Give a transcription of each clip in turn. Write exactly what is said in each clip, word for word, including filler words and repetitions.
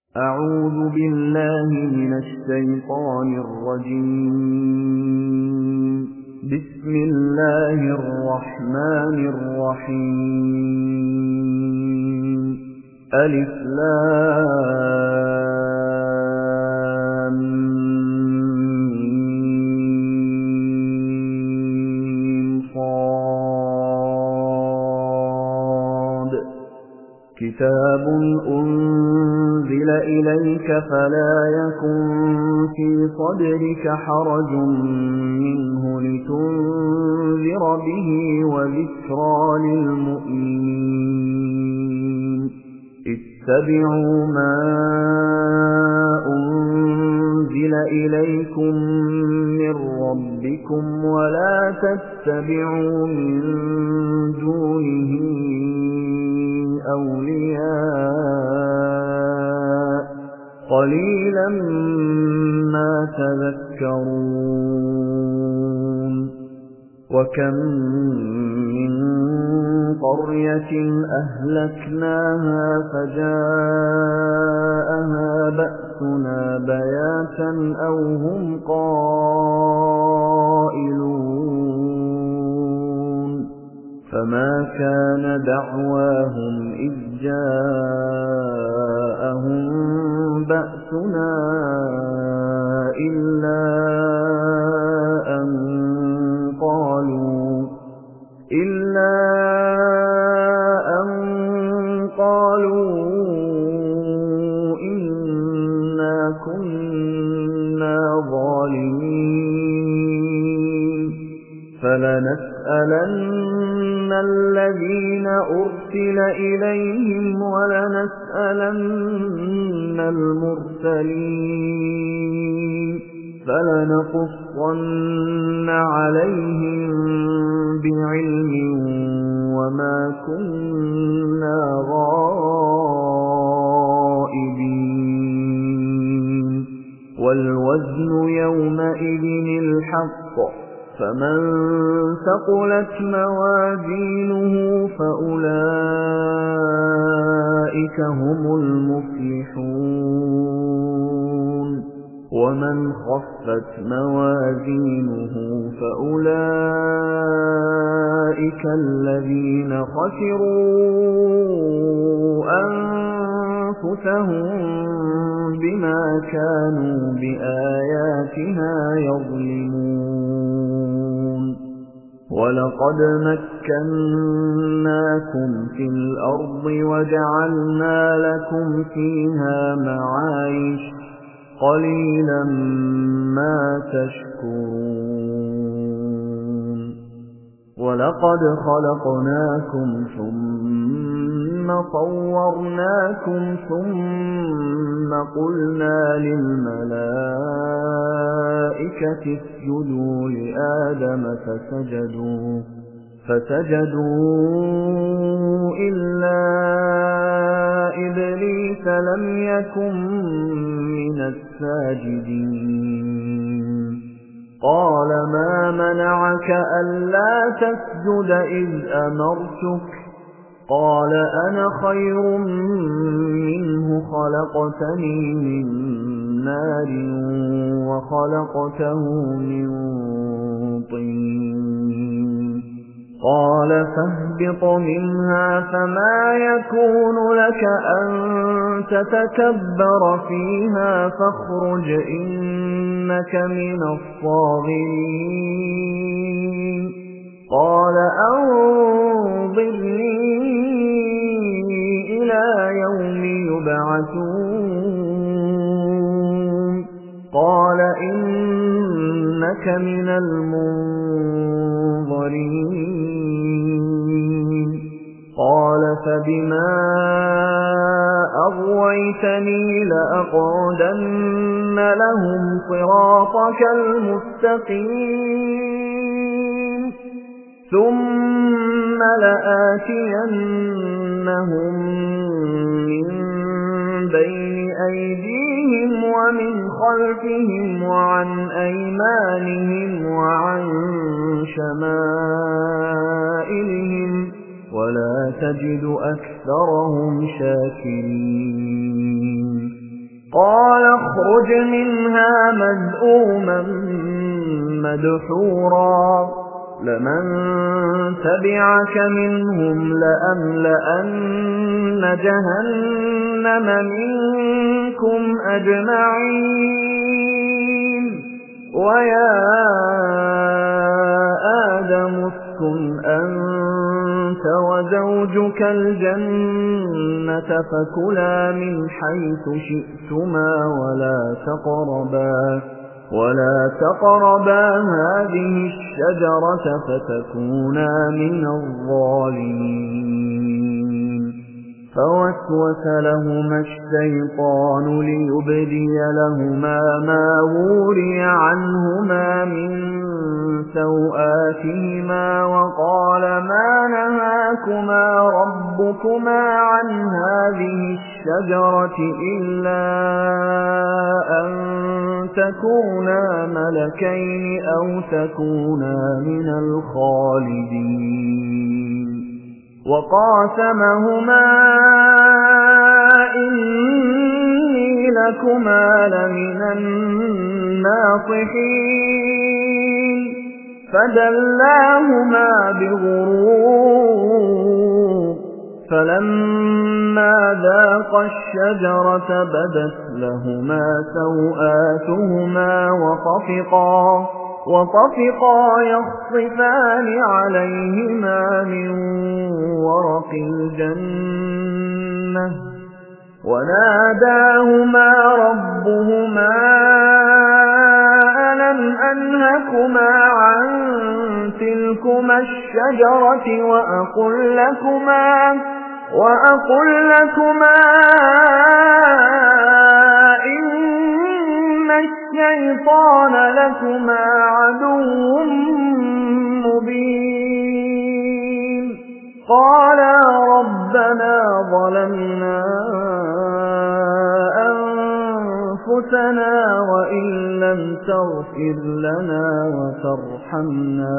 أعوذ بالله من الشيطان الرجيم. بسم الله الرحمن الرحيم. ألف لام ميم صاد. كتاب أنزل إليك فلا يكن في صدرك حرج منه لتنذر به وذكرى للمؤمنين. اتبعوا ما أنزل إليكم من ربكم ولا تتبعوا من دونه أولياء قليلا ما تذكرون. وكم من قرية أهلكناها فجاءها بأسنا بياتا أو هم قائلون. فما كان دعواهم إذ جاءهم بأسنا إلا أن قالوا إلا أن قالوا إنا كنا ظالمين. فلنسألن الذين أرسل إليهم ولنسألن المرسلين. فلنقصن عليهم بعلم وما كنا غائبين. والوزن يومئذ الحق فمن ثقلت موازينه فأولئك هم المفلحون. ومن خفت موازينه فأولئك الذين خسروا أنفسهم بما كانوا بآياتنا يظلمون. ولقد مكناكم في الأرض وجعلنا لكم فيها معايش قليلا ما تشكرون. ولقد خلقناكم ثم صورناكم ثم قلنا للملائكة اسجدوا لآدم فسجدوا فسجدوا إلا إبليس لم يكن من الساجدين. قال ما منعك ألا تسجد إذ أمرتك؟ قال أنا خير منه خلقتني من نار وخلقته من طين. قال فاهبط منها فما يكون لك أن تتكبر فيها فاخرج إنك من الصاغرين. قال أنظرني إلى يوم يبعثون. قال إنك من المنظرين. قال فبما أغويتني لأقعدن لهم صراطك المستقيم ثم لآتينهم من بين أيديهم ومن خلفهم وعن أيمانهم وعن شمائلهم ولا تجد أكثرهم شاكرين. قال اخرج منها مذءوما مدحورا لمن تبعك منهم لأملأن جهنم منكم أجمعين ويا آدم اسكن أنت وزوجك الجنة فكلا من حيث شئتما ولا تقربا ولا تقربا هذه الشجرة فتكونا من الظالمين فوسوس لهما الشيطان ليبدي لهما ما وري عنهما من سوآتهما وقال ما نهاكما ربكما عن هذه الشجرة إلا أن تكونا ملكين أو تكونا من الخالدين وقاسمهما إني لكما لمن الناصحين فدلاهما بغرور فلما ذاقا الشجرة بدت لهما سوآتهما وطفقا وطفقا يخصفان عليهما من ورق الجنة وناداهما ربهما ألم أنهكما عن تلكما الشجرة وأقل لكما وأقل لكما إن الشيطان لكما عدو مبين قالا ربنا ظلمنا أنفسنا وإن لم تغفر لنا وترحمنا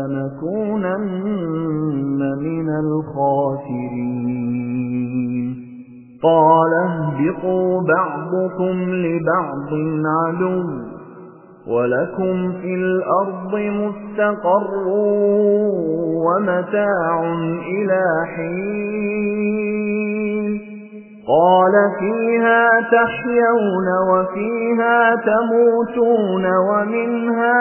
لنكونن من الخاسرين قال اهبطوا بعضكم لبعض عدو ولكم في الأرض مستقر ومتاع إلى حين قال فيها تحيون وفيها تموتون ومنها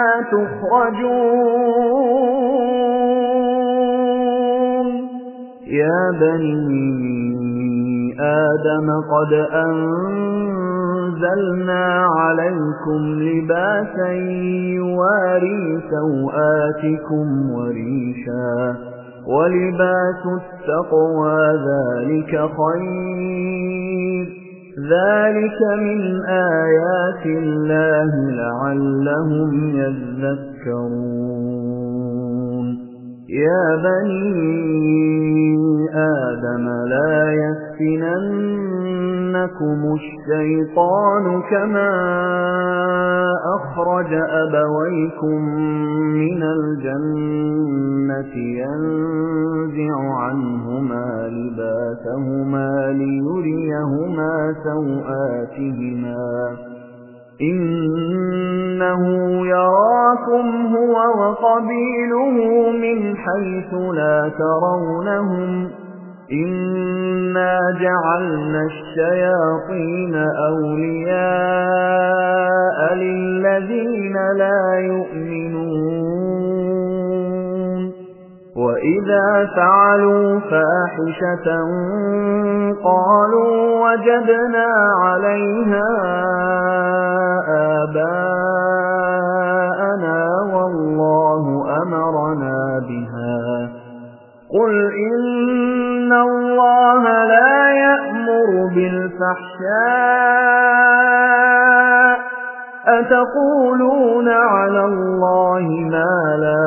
تخرجون يا بني آدم قد أنزلنا عليكم لباسا يواري سوآتكم وريشا ولباس التقوى ذلك خير ذلك من آيات الله لعلهم يذكرون يا بني آدم لا يفتننكم الشيطان كما أخرج أبويكم من الجنة ينزع عنهما لباسهما ليريهما سوآتهما إنه يراكم هو وقبيله من حيث لا ترونهم إنا جعلنا الشياطين أولياء للذين لا يؤمنون وإذا فعلوا فاحشة قالوا وجدنا عليها آباءنا والله أمرنا بها قل إن الله لا يأمر بالفحشاء أتقولون على الله ما لا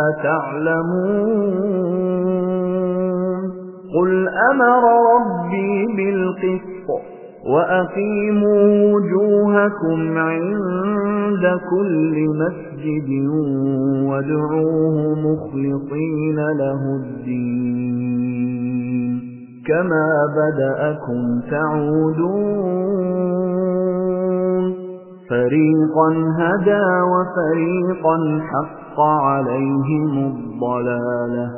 تعلمون قل أمر ربي بالقسط وأقيموا وجوهكم عند كل مسجد وادعوه مخلصين له الدين كما بدأكم تعودون فريقا هدى وفريقا حق عليهم الضلالة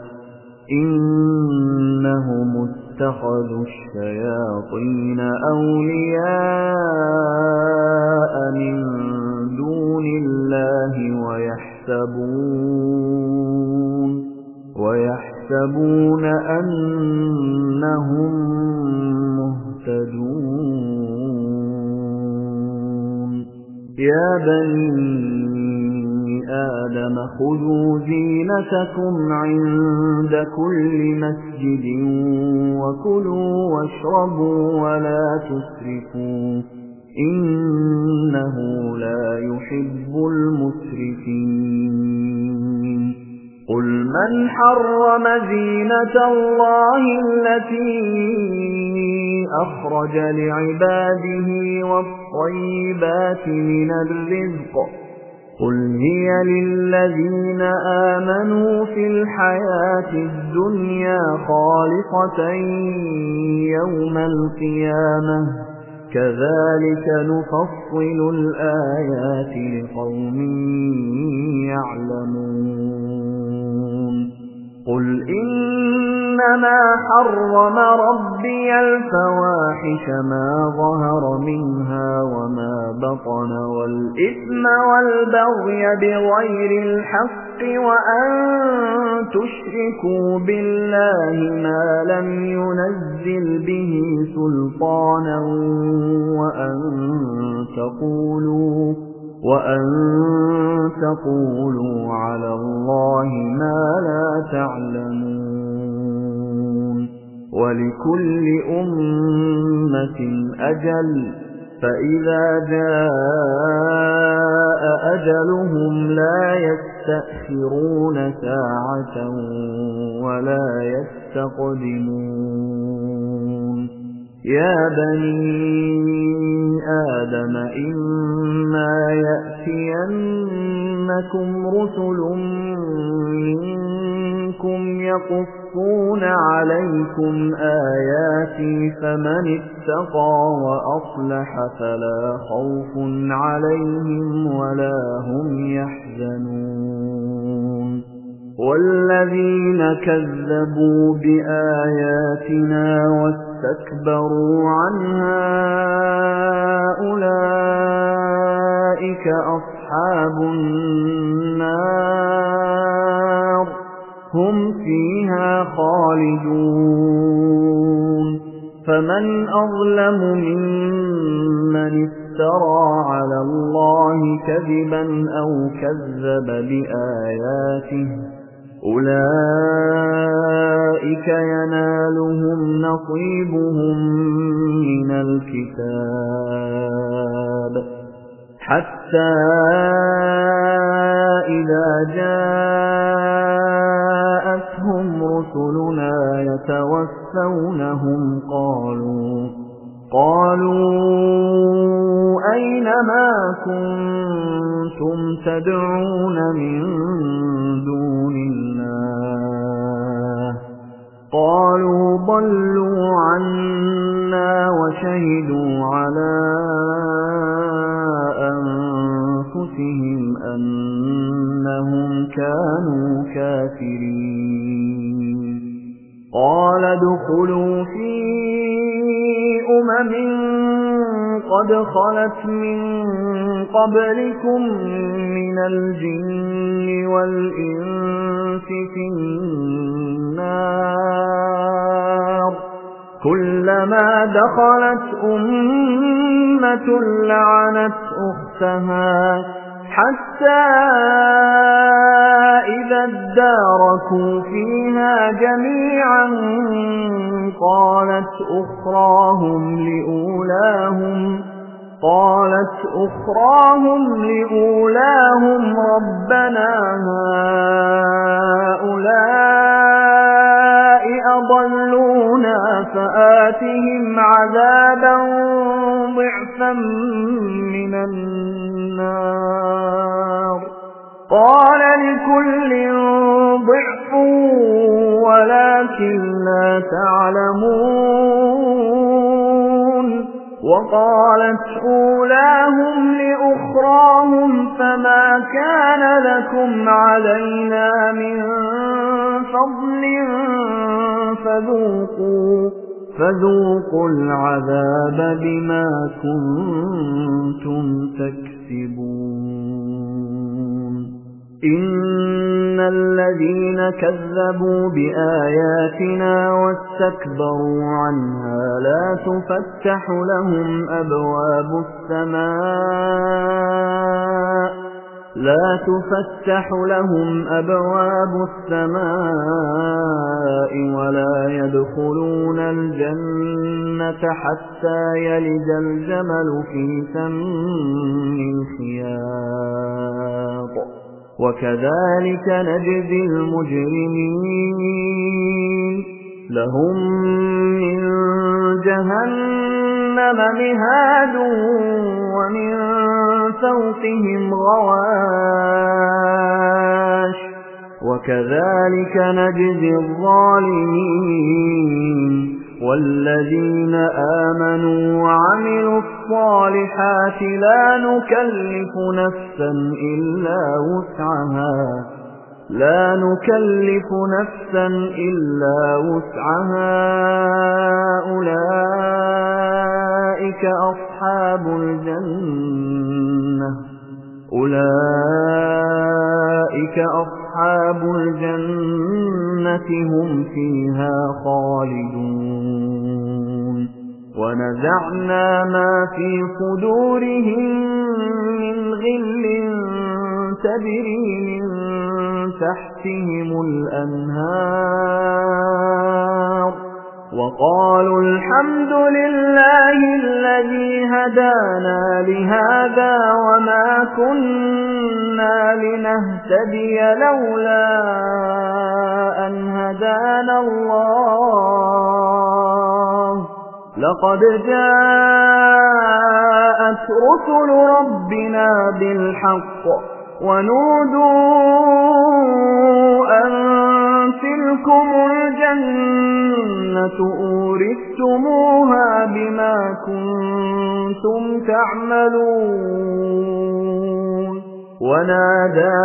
إنهم اتخذوا الشياطين أولياء من دون الله ويحسبون ويحسبون أنهم مهتدون يا بني آدم خذوا زينتكم عند كل مسجد وكلوا واشربوا ولا تسرفوا إنه لا يحب المسرفين قل من حرم زينة الله التي أخرج لعباده والطيبات من الرزق قل هي للذين آمنوا في الحياة الدنيا خالصة يوم القيامة كذلك نفصل الآيات لقوم يعلمون قل إنما حرم ربي الفواحش ما ظهر منها وما بطن والإثم والبغي بغير الحق وأن تشركوا بالله ما لم ينزل به سلطانا وأن تقولوا وأن تقولوا على الله ما لا تعلمون ولكل أمة أجل فإذا جاء أجلهم لا يستأخرون ساعة ولا يستقدمون يا بني آدم إما يأتينكم رسل منكم يقصون عليكم آياتي فمن اتقى وأصلح فلا خوف عليهم ولا هم يحزنون والذين كذبوا بآياتنا واستكبروا عنها أولئك أصحاب النار هم فيها خالدون فمن أظلم ممن افترى على الله كذبا أو كذب بآياته أولئك ينالهم نصيبهم من الكتاب حتى إذا جاءتهم رسلنا يتوفونهم قالوا قالوا أين ما كنتم تدعون من دون الله قالوا ضلوا عنا وشهدوا على أنفسهم أنهم كانوا كافرين قال ادخلوا في أمم قد خلت من قبلكم من الجن والإنس في النار كلما دخلت أمة لعنت أختها حتى إذا اداركوا فيها جميعا قالت أخراهم لأولاهم قالت أخراهم لأولاهم ربنا هؤلاء أضلونا فآتهم عذابا ضعفا من النار قال لكل ضعف ولكن لا تعلمون وقالت أولاهم لأخراهم فما كان لكم علينا من فضل فذوقوا, فذوقوا العذاب بما كنتم تكسبون إن الذين كذبوا بآياتنا واستكبروا عنها لا تفتح لهم أبواب السماء لا تفتح لهم أبواب السماء ولا يدخلون الجنة حتى يلج الجمل في سم الخياط وكذلك نجزي المجرمين لهم من جهنم مهاد ومن فوقهم غواش وكذلك نجزي الظالمين والذين آمنوا وعملوا الصالحات لا نكلف نفسا إلا وسعها لا نكلف نفسا إلا وسعها أولئك أصحاب الجنة أولئك أصحاب الجنة هم فيها خالدون ونزعنا ما في صدورهم من غل تجري من تحتهم الأنهار وقالوا الحمد لله الذي هدانا لهذا وما كنا لنهتدي لولا أن هدانا الله لقد جاءت رسل ربنا بالحق ونودوا أن تلكم الجنة أورثتموها بما كنتم تعملون ونادى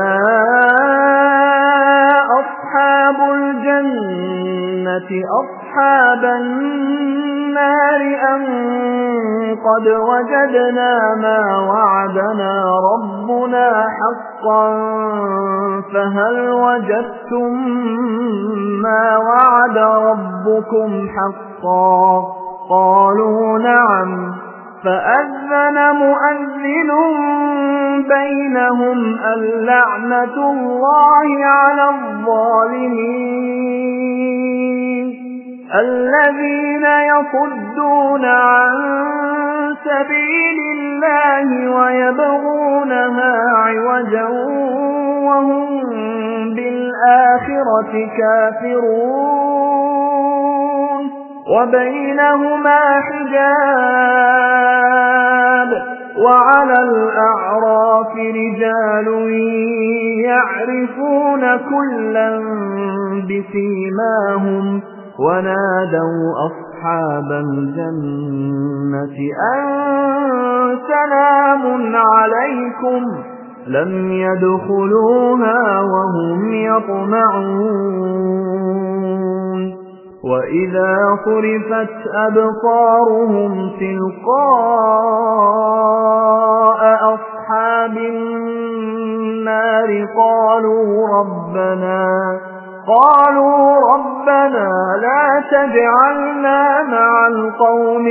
أصحاب الجنة أصحاب النار أن قد وجدنا ما وعدنا ربنا حقا فهل وجدتم ما وعد ربكم حقا قالوا نعم فأذن مؤذن بينهم اللعنة الله على الظالمين الذين يصدون عن سبيل الله ويبغونها عوجا وهم بالآخرة كافرون وبينهما حجاب وعلى الأعراف رجال يعرفون كلا بسيماهم ونادوا أصحاب الجنة أن سلام عليكم لم يدخلوها وهم يطمعون وإذا صرفت أبصارهم تلقاء أصحاب النار قالوا ربنا قالوا ربنا لا تجعلنا مع القوم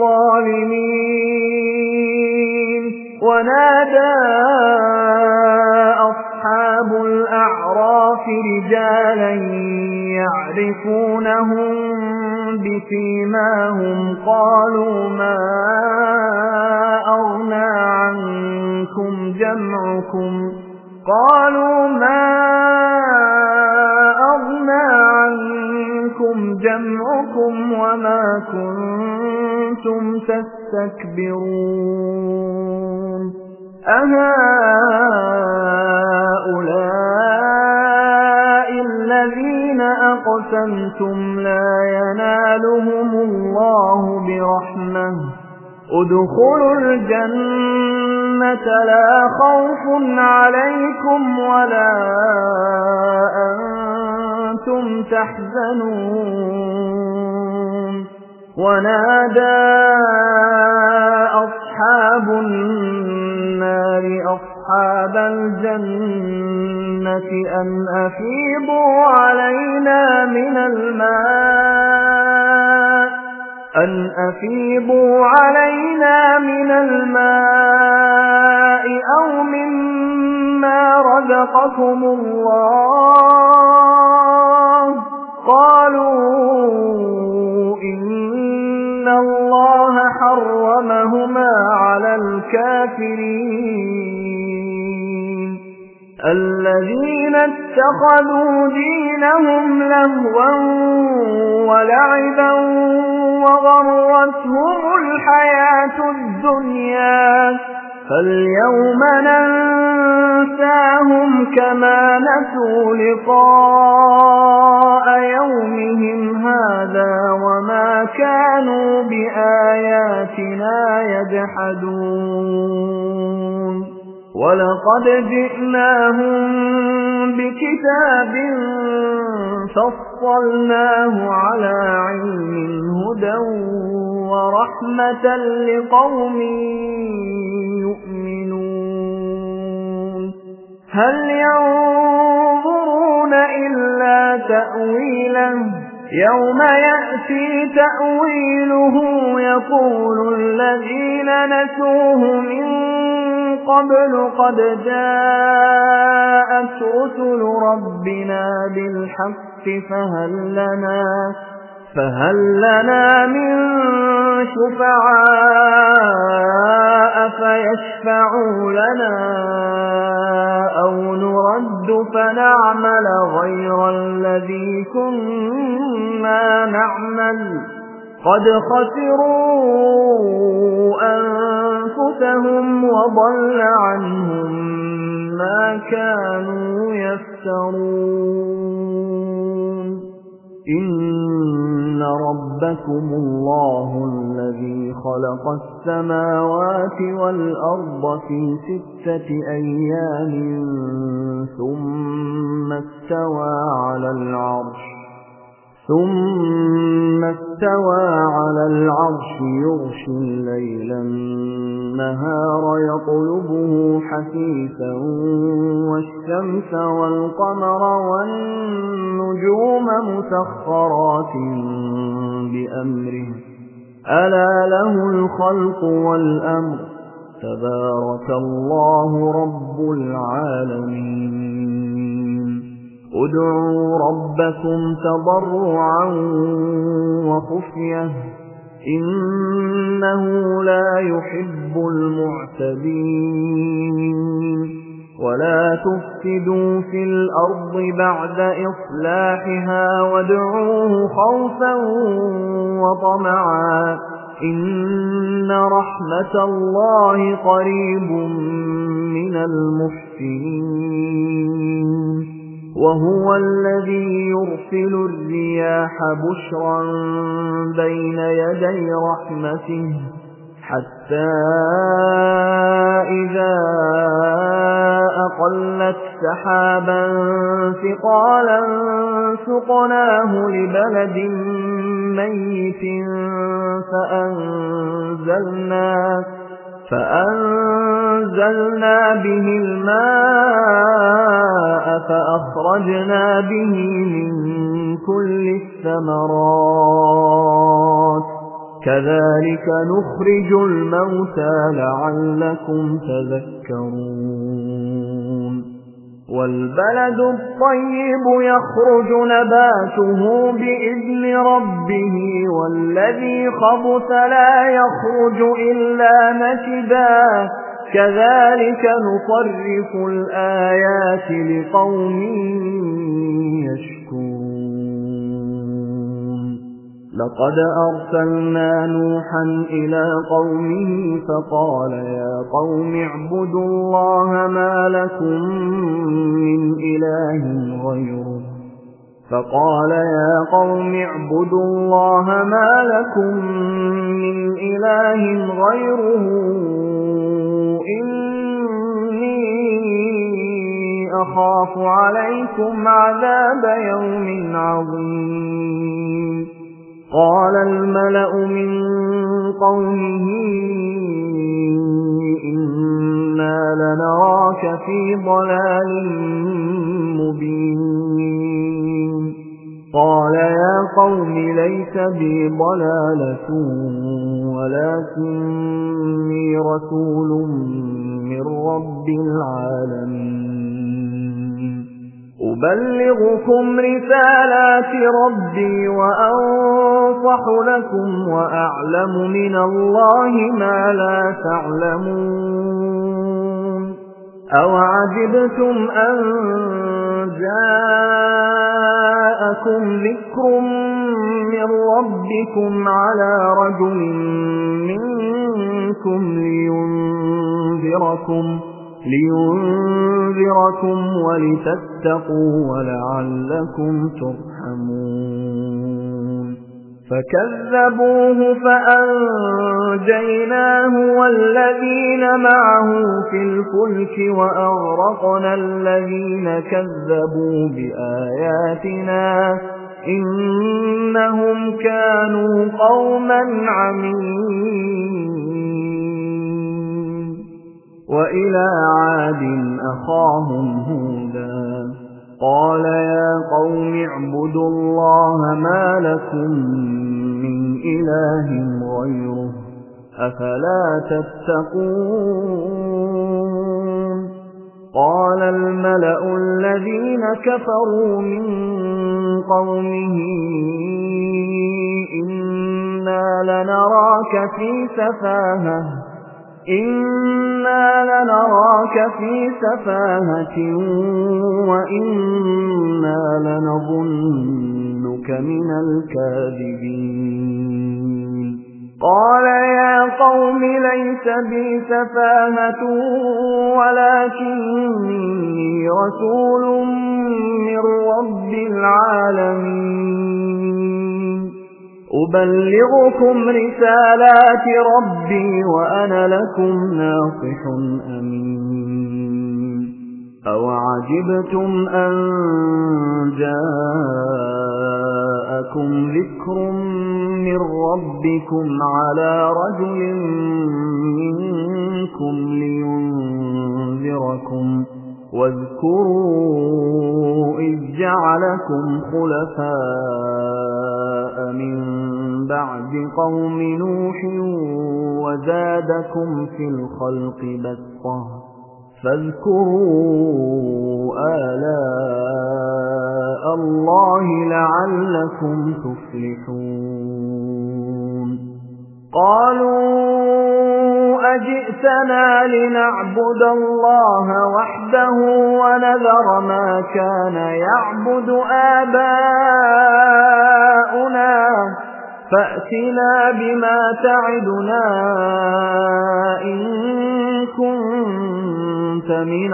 الظالمين ونادى أصحاب الأعراف رجالا يعرفونهم بسيماهم قالوا ما أغنى عنكم جمعكم قالوا ما أغنى عنكم جمعكم وما كنتم تستكبرون أهؤلاء الذين أقسمتم لا ينالهم الله برحمة ادخلوا الجنة لا خوف عليكم ولا أنتم تحزنون ونادى أصحاب النار أصحاب الجنة أن أفيضوا علينا من الماء أن أفيضوا علينا من الماء أو مما رزقكم الله قالوا إن الله حرمهما على الكافرين الذين اتخذوا دينهم لهوا ولعبا وغرتهم الحياة الدنيا فاليوم ننساهم كما نسوا لقاء يومهم هذا وما كانوا بآياتنا يجحدون ولقد جئناهم بكتاب فصلناه على علم هدى ورحمة لقوم يؤمنون هل ينظرون إلا تأويله يوم يأتي تأويله يقول الذين نسوه من قبل قد جاءت رسل ربنا بالحق فهل لنا فهل لنا من شفعاء فيشفعوا لنا أو نرد فنعمل غير الذي كنا نعمل قد خسروا أنفسهم وضل عنهم ما كانوا يفترون إن ربكم الله الذي خلق السماوات والأرض في ستة أيام ثم استوى على العرش ثم استوى على العرش يغشي الليل النهار يطلبه حثيثا والشمس والقمر والنجوم مسخرات بأمره ألا له الخلق والأمر تبارك الله رب العالمين ادعوا ربكم تضرعا وخفية إنه لا يحب المعتدين ولا تفسدوا في الأرض بعد إصلاحها وادعوه خوفا وطمعا إن رحمة الله قريب من المحسنين وهو الذي يرسل الرياح بشرا بين يدي رحمته حتى إذا أقلت سحابا ثقالا سقناه لبلد ميت فأنزلنا فأنزلنا به الماء فأخرجنا به من كل الثمرات كذلك نخرج الموتى لعلكم تذكرون والبلد الطيب يخرج نباته بإذن ربه والذي خبث لا يخرج إلا نكدا كذلك نصرف الآيات لقوم يشكرون لقد أرسلنا نوحا إلى قومه فقال يا قوم اعبدوا الله ما لكم من إله غيره فقال يا قوم اعبدوا الله ما لكم من إله غيره إني أخاف عليكم عذاب يوم عظيم قال الملأ من قومه إنا لنراك في ضلال مبين قال يا قوم ليس بي ضلالة ولكني رسول من رب العالمين أبلغكم رسالات ربي وأنصح لكم وأعلم من الله ما لا تعلمون أوعجبتم أن جاءكم ذكر من ربكم على رجل منكم لينذركم لينذركم ولتتقوا ولعلكم ترحمون فكذبوه فأنجيناه والذين معه في الفلك وأغرقنا الذين كذبوا بآياتنا إنهم كانوا قوما عمين وإلى عاد أخاهم هودا قال يا قوم اعبدوا الله ما لكم من إله غيره أفلا تتقون قال الملأ الذين كفروا من قومه إنا لنراك في سفاهة إنا لنراك في سفاهة وإنا لنظنك من الكاذبين قال يا قوم ليس بي سفاهة ولكني رسول من رب العالمين أبلغكم رسالات ربي وأنا لكم ناصح أمين أوعجبتم أن جاءكم ذكر من ربكم على رجل منكم لينذركم واذكروا إذ جعلكم خلفاء من بعد قوم نوح وزادكم في الخلق بسطة فاذكروا آلاء الله لعلكم تفلحون قالوا أجئتنا لنعبد الله وحده ونذر ما كان يعبد آباؤنا فأتنا بما تعدنا إن كنت من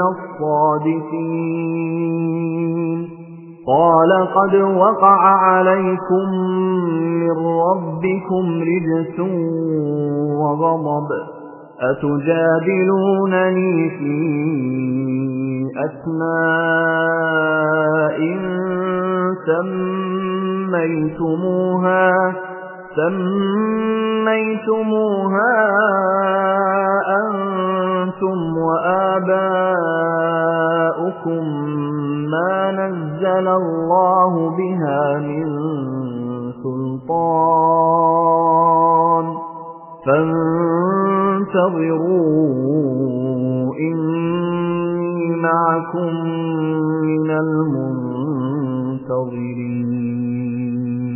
الصادقين قال قد وقع عليكم من ربكم رجس وغضب أتجادلونني في أسماء سميتموها سميتموها أنتم وآباؤكم ما نزل الله بها من سلطان فانتظروا إني معكم من المنتظرين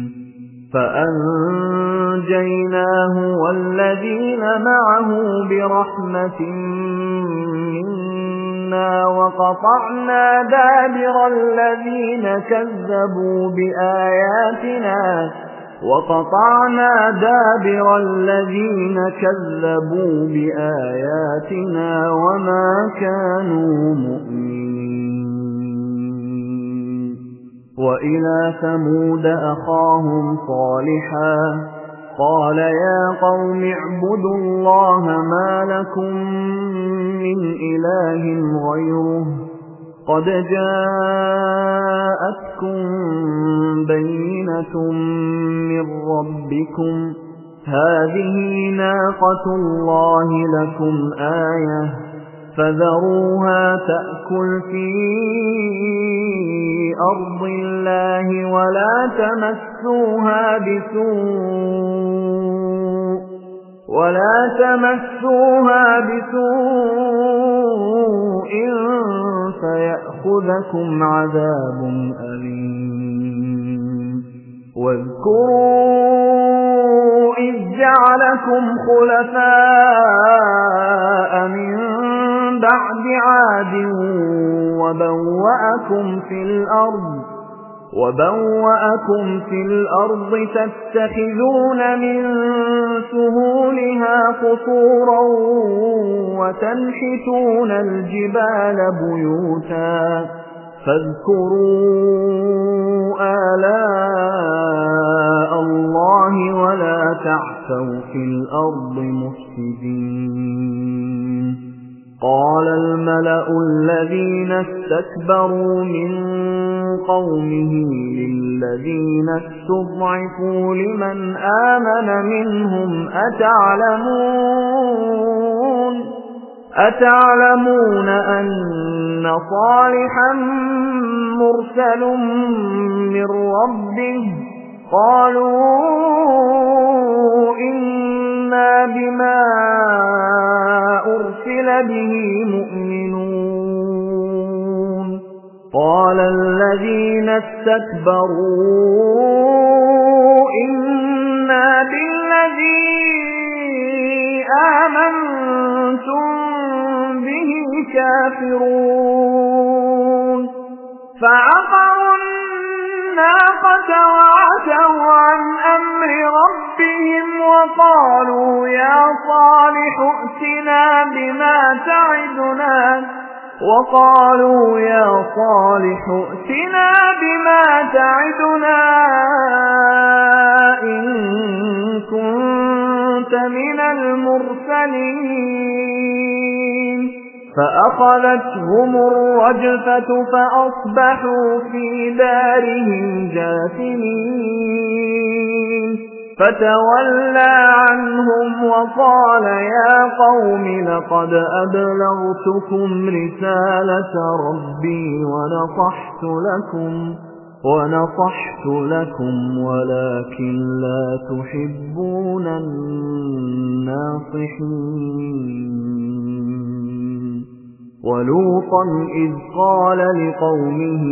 فأنجيناه والذين معه برحمة منا وقطعنا دابر الذين كذبوا بآياتنا وقطعنا دابر الذين كذبوا بآياتنا وما كانوا مؤمنين وإذ وإلى ثمود أخاهم صالحا قال يا قوم اعبدوا الله ما لكم من إله غيره قد جاءتكم بينة من ربكم هذه ناقة الله لكم آية فذروها تأكل في أرض الله ولا تمسوها بسوء ولا تمسوها بسوء فيأخذكم عذاب أليم واذكروا إذ جعلكم خلفاء من بعد عاد وبوأكم في الأرض وبوأكم في الأرض تتخذون من سهولها قصورا وتنحتون الجبال بيوتا فاذكروا آلاء الله ولا تعثوا في الأرض مفسدين قال الملأ الذين استكبروا من قومه للذين استضعفوا لمن آمن منهم أتعلمون أتعلمون أن صالحا مرسل من ربه قالوا إنا بما أرسل به مؤمنون قال الذين استكبروا إنا بالذي آمنتم به كافرون فعقروا الناقة وعتوا عن أمر ربهم وقالوا يا صالح ائتنا بما تعدنا وقالوا يا صالح ائتنا بما تعدنا إن كنت من المرسلين فأخذتهم الرجفة فأصبحوا في دارهم جاثمين فتولى عنهم وقال يا قوم لقد أبلغتكم رسالة ربي ونصحت لكم ونصحت لكم ولكن لا تحبون الناصحين ولوطا إذ قال لقومه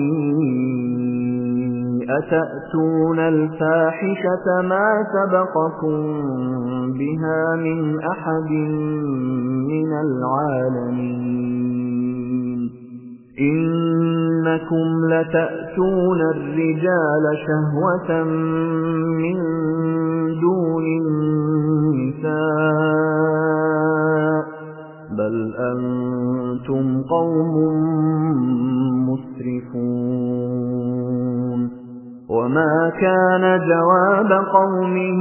أتأتون الفاحشة ما سبقكم بها من أحد من العالمين إنكم لتأتون الرجال شهوة من دون النساء بل أنتم قوم مسرفون وما كان جواب قومه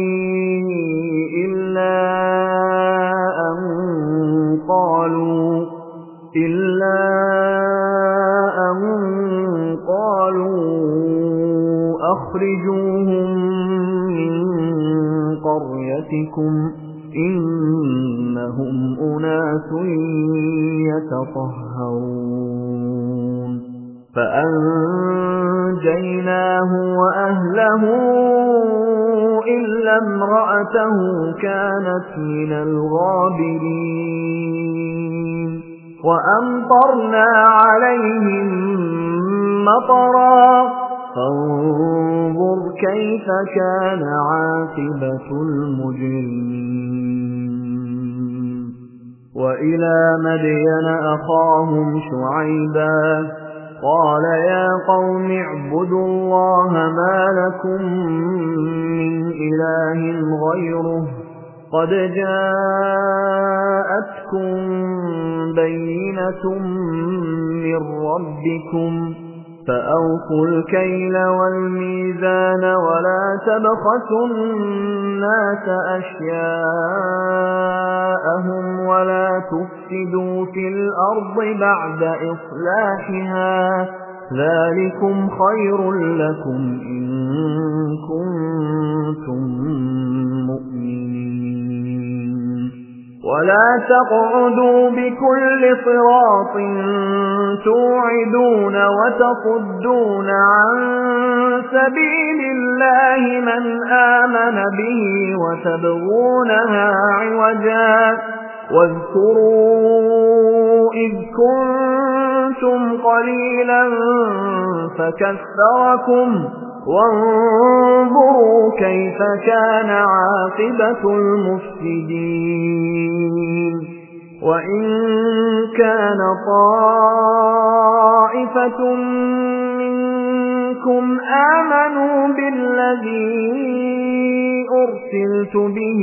إلا أن قالوا إلا أن قالوا أخرجوهم من قريتكم إنهم أناس يتطهرون فأنجيناه وأهله إلا امرأته كانت من الغابرين وأمطرنا عليهم مطرا فانظر كيف كان عاقبة المجرمين وإلى مدين أخاهم شعيبا قال يا قوم اعبدوا الله ما لكم من إله غيره قد جاءتكم بينة من ربكم فأوفوا الكيل والميزان ولا تبخسوا الناس أشياءهم ولا تفسدوا في الأرض بعد إصلاحها ذلكم خير لكم إن كنتم مؤمنين ولا تقعدوا بكل صراط توعدون وتصدون عن سبيل الله من آمن به وتبغونها عوجا واذكروا إذ كنتم قليلا فكثركم وانظروا كيف كان عاقبة المفسدين وإن كان طائفة منكم آمنوا بالذي أرسلت به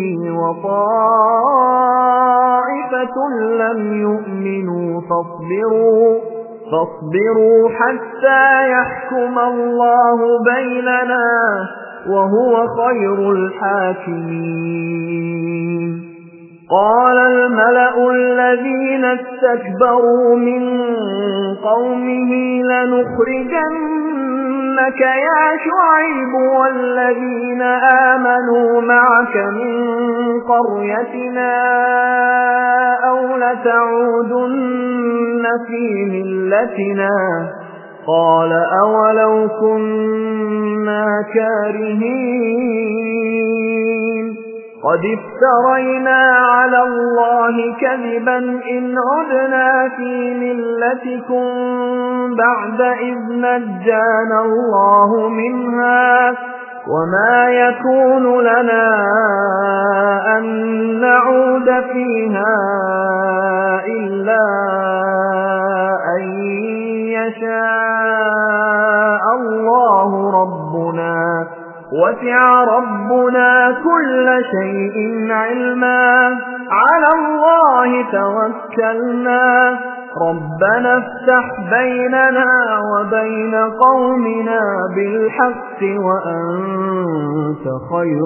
وطائفة لم يؤمنوا فاصبروا فاصبروا حتى يحكم الله بيننا وهو خير الحاكمين قال الملأ الذين استكبروا من قومه لنخرجنك يا شعيب والذين آمنوا معك من قريتنا أو لتعودن في ملتنا قال أولو كنا كارهين قد افترينا على الله كذبا إن عدنا في ملتكم بعد إذ نجانا الله منها وما يكون لنا أن نعود فيها إلا أن يشاء الله ربنا وسع ربنا كل شيء علما على الله توكلنا ربنا افتح بيننا وبين قومنا بالحق وأنت خير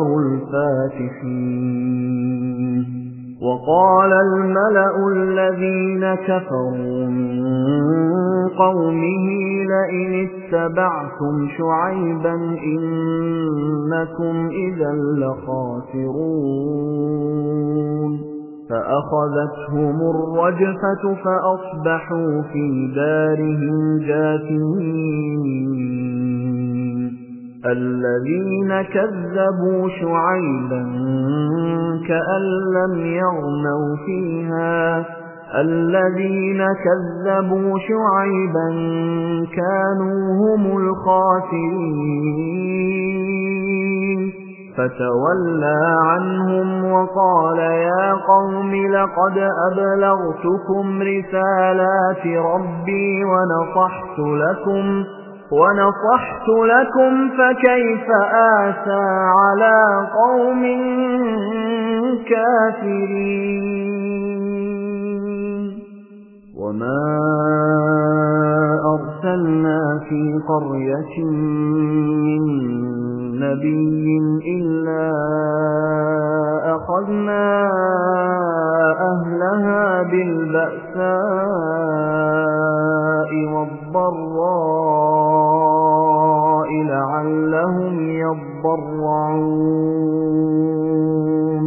الفاتحين وقال الملأ الذين كفروا من قومه لئن اتبعتم شعيبا إنكم إذا لخاسرون فأخذتهم الرجفة فأصبحوا في دارهم جاثمين الذين كذبوا شعيبا كأن لم يغنوا فيها الذين كذبوا شعيبا كانوا هم الخاسرين فتولى عنهم وقال يا قوم لقد أبلغتكم رسالات ربي ونصحت لكم ونصحت لكم فكيف آسى على قوم كافرين وما أرسلنا في قرية من نبي إلا أخذنا أهلها بالبأساء والضراء لعلهم يضرعون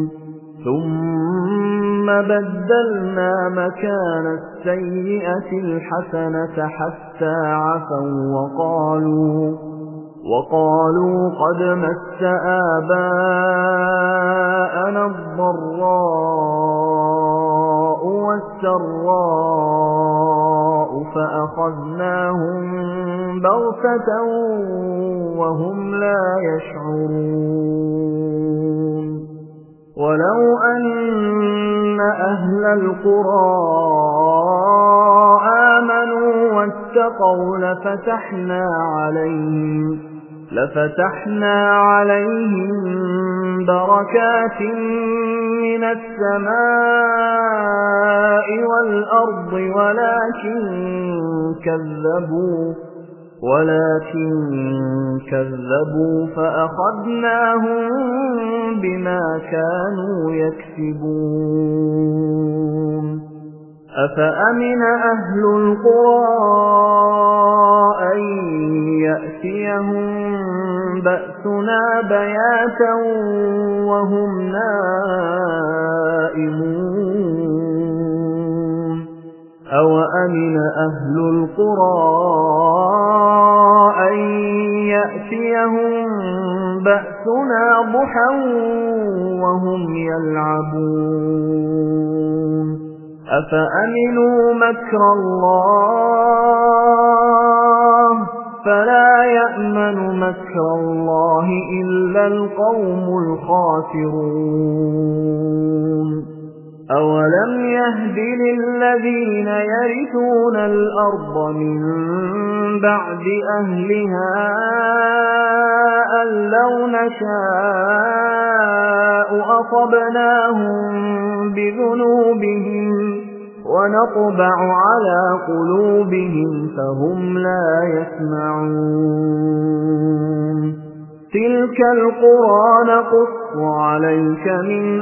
ثم بدلنا مكان السيئة الحسنة حتى عفوا وقالوا وقالوا قد مس آباءنا الضراء والسراء فأخذناهم بغتة وهم لا يشعرون ولو أن أهل القرى آمنوا واتقوا لفتحنا عليهم لفتحنا عليهم بركات من السماء والأرض ولكن كذبوا ولكن كذبوا فأخذناهم بما كانوا يكسبون أفأمن أهل القرى أن يأتيهم بأسنا بياتا وهم نائمون أوأمن أهل القرى أن يأتيهم بأسنا ضحى وهم يلعبون أفأمنوا مكر الله فلا يأمن مكر الله إلا القوم الخاسرون أولم يهد للذين يرثون الأرض من بعد أهلها أن لو نشاء أصبناهم بذنوبهم ونطبع على قلوبهم فهم لا يسمعون تلك القرى نقص عليك من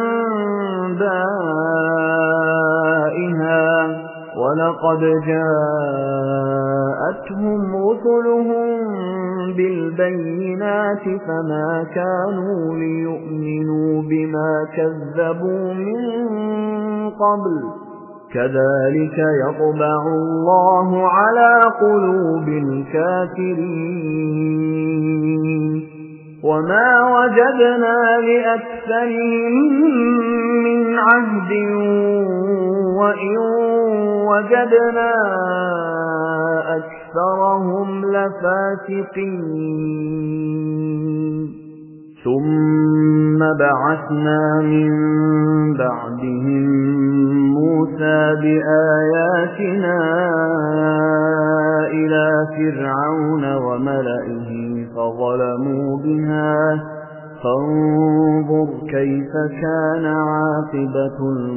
أنبائها ولقد جاءتهم رسلهم بالبينات فما كانوا ليؤمنوا بما كذبوا من قبل كذلك يطبع الله على قلوب الكافرين وما وجدنا لأكثرهم من عهد وإن وجدنا أكثرهم لفاسقين ثم بعثنا من بعدهم موسى بآياتنا إلى فرعون وملئه فظلموا بها فانظر كيف كان عاقبة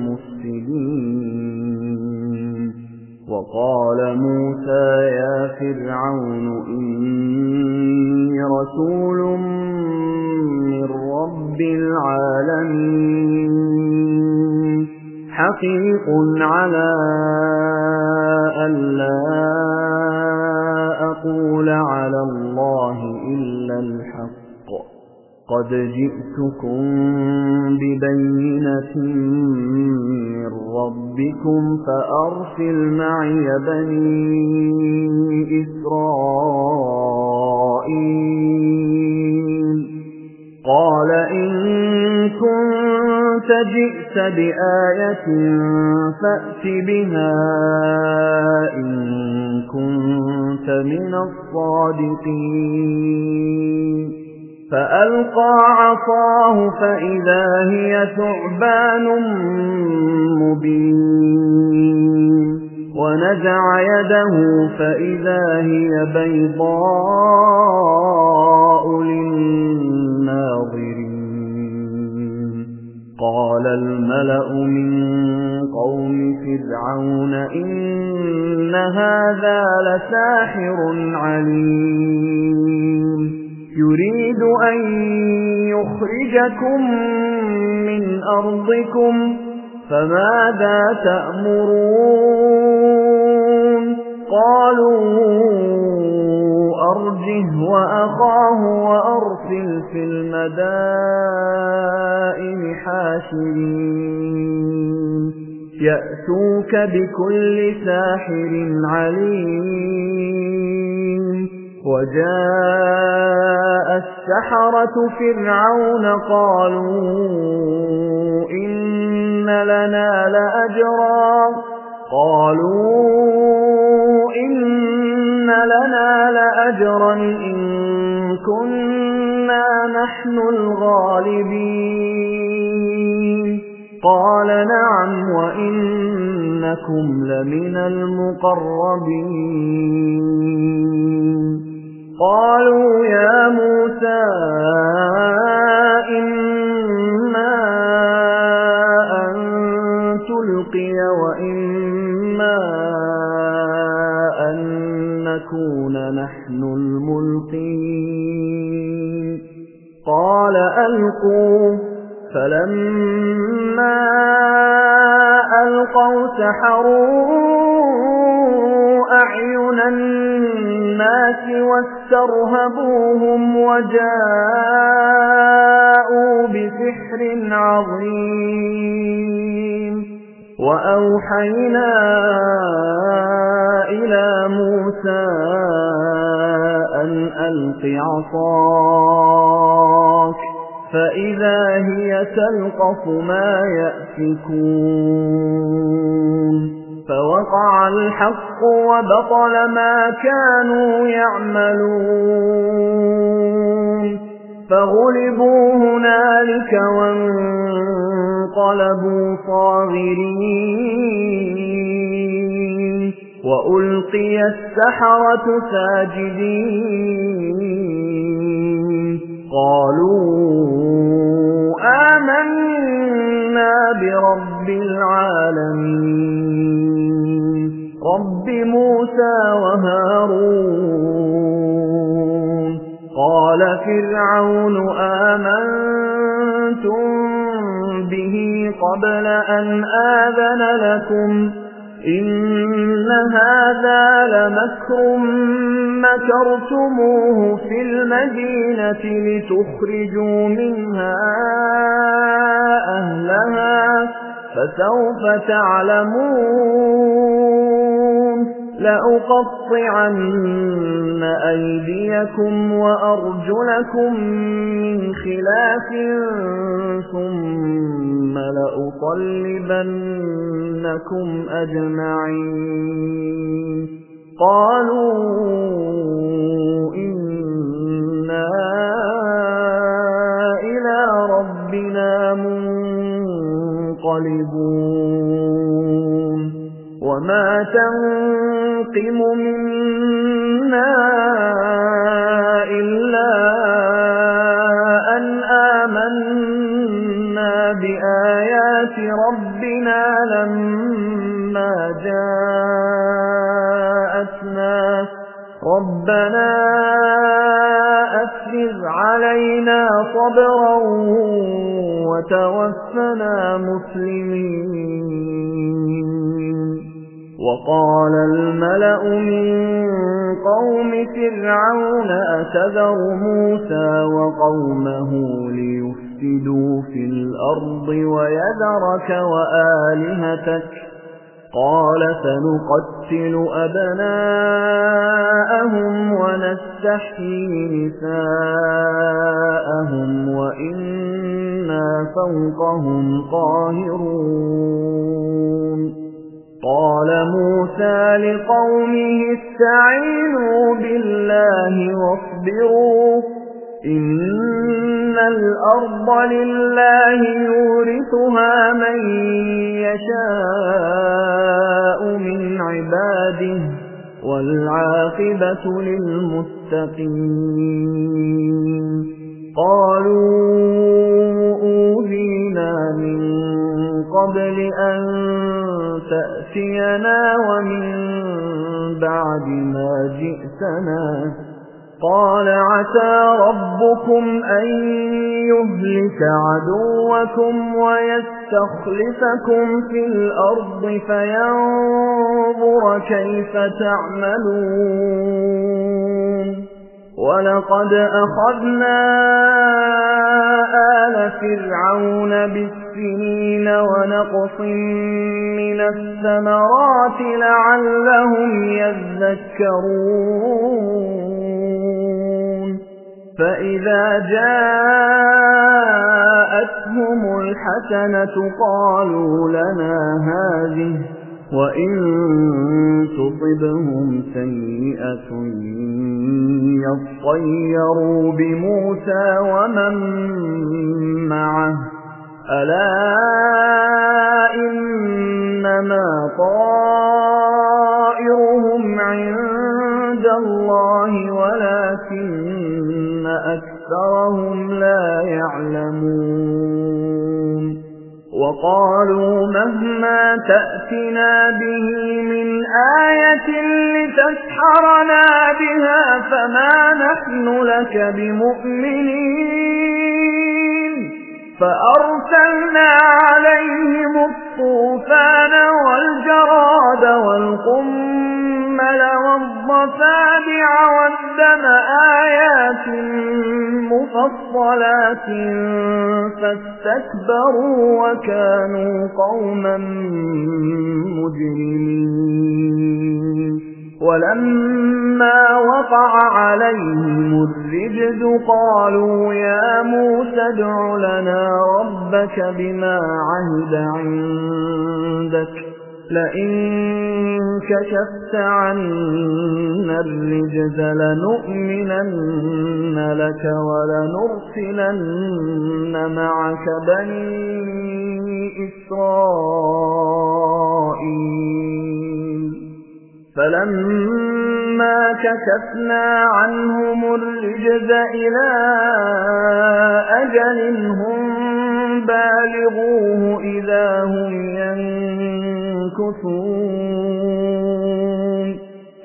المفسدين وقال موسى يا فرعون إني رسول من رب العالمين حقيق على ألا أقول على الله إلا الحق قد جئتكم ببينة من ربكم فأرسل معي بني إسرائيل قال إن كنت جئت بآية فأت بها إن كنت من الصادقين فألقى عصاه فإذا هي ثعبان مبين ونزع يده فإذا هي بيضاء للناظرين قال الملأ من قوم فرعون إن هذا لساحر عليم يريد أن يخرجكم من أرضكم فماذا تأمرون قالوا أرجه وأخاه وأرسل في المدائن حاشرين يأتوك بكل ساحر عليم وجاء السحرة فرعون قالوا إن لنا لأجرا قالوا إن لنا لأجرا إن كنا نحن الغالبين قال نعم وإنكم لمن المقربين قالوا يا موسى إما أن تلقي وإما أن نكون نحن الملقين قال ألقوا فلما ألقوا سحروا أعين الناس واسترهبوهم وجاءوا بسحر عظيم وأوحينا إلى موسى أن ألق عصاك فإذا هي تلقف ما يأفكون فوقع الحق وبطل ما كانوا يعملون فغلبوا هنالك وانقلبوا صاغرين وألقي السحرة ساجدين قالوا آمنا برب العالمين رب موسى وهارون قال فرعون آمنتم به قبل أن آذن لكم إن هذا لمكر مكرتموه في المدينة لتخرجوا منها أهلها فسوف تعلمون لأقطعن أيديكم وأرجلكم من خلاف ثم لأصلبنكم أجمعين قالوا إنا إلى ربنا منقلبون وما تنقم منا إلا أن آمنا بآيات ربنا لما جاءتنا ربنا أفرغ علينا صبرا وتوفنا مسلمين وقال الملأ من قوم فرعون أتذر موسى وقومه ليفسدوا في الأرض ويذرك وآلهتك قال سنقتل أبناءهم ونستحيي نساءهم وإنا فوقهم قاهرون قال موسى لقومه استعينوا بالله واصبروا إن الأرض لله يورثها من يشاء من عباده والعاقبة للمتقين قالوا أوذينا من قبل أن تأتينا ومن بعد ما جئتنا قال عسى ربكم أن يهلك عدوكم ويستخلفكم في الأرض فينظر كيف تعملون ولقد أخذنا آل فرعون بالسنين ونقص من الثمرات لعلهم يذكرون فإذا جاءتهم الحسنة قالوا لنا هذه وإن تصبهم سيئة يطيروا بموسى ومن معه ألا إنما طائرهم عند الله ولكن أكثرهم لا يعلمون وقالوا مهما تأتنا به من آية لتسحرنا بها فما نحن لك بمؤمنين فأرسلنا عليهم الطوفان والجراد والقمل والضفادع والدم آيات مفصلات فاستكبروا وكانوا قوما مجرمين ولما وقع عليهم الرجز قالوا يا موسى ادع لنا ربك بما عهد عندك لئن كشفت عنا الرجز لنؤمنن لك ولنرسلن معك بني إسرائيل فلما كشفنا عنهم الرجز إلى أجل هم بالغوه إذا هم ينكثون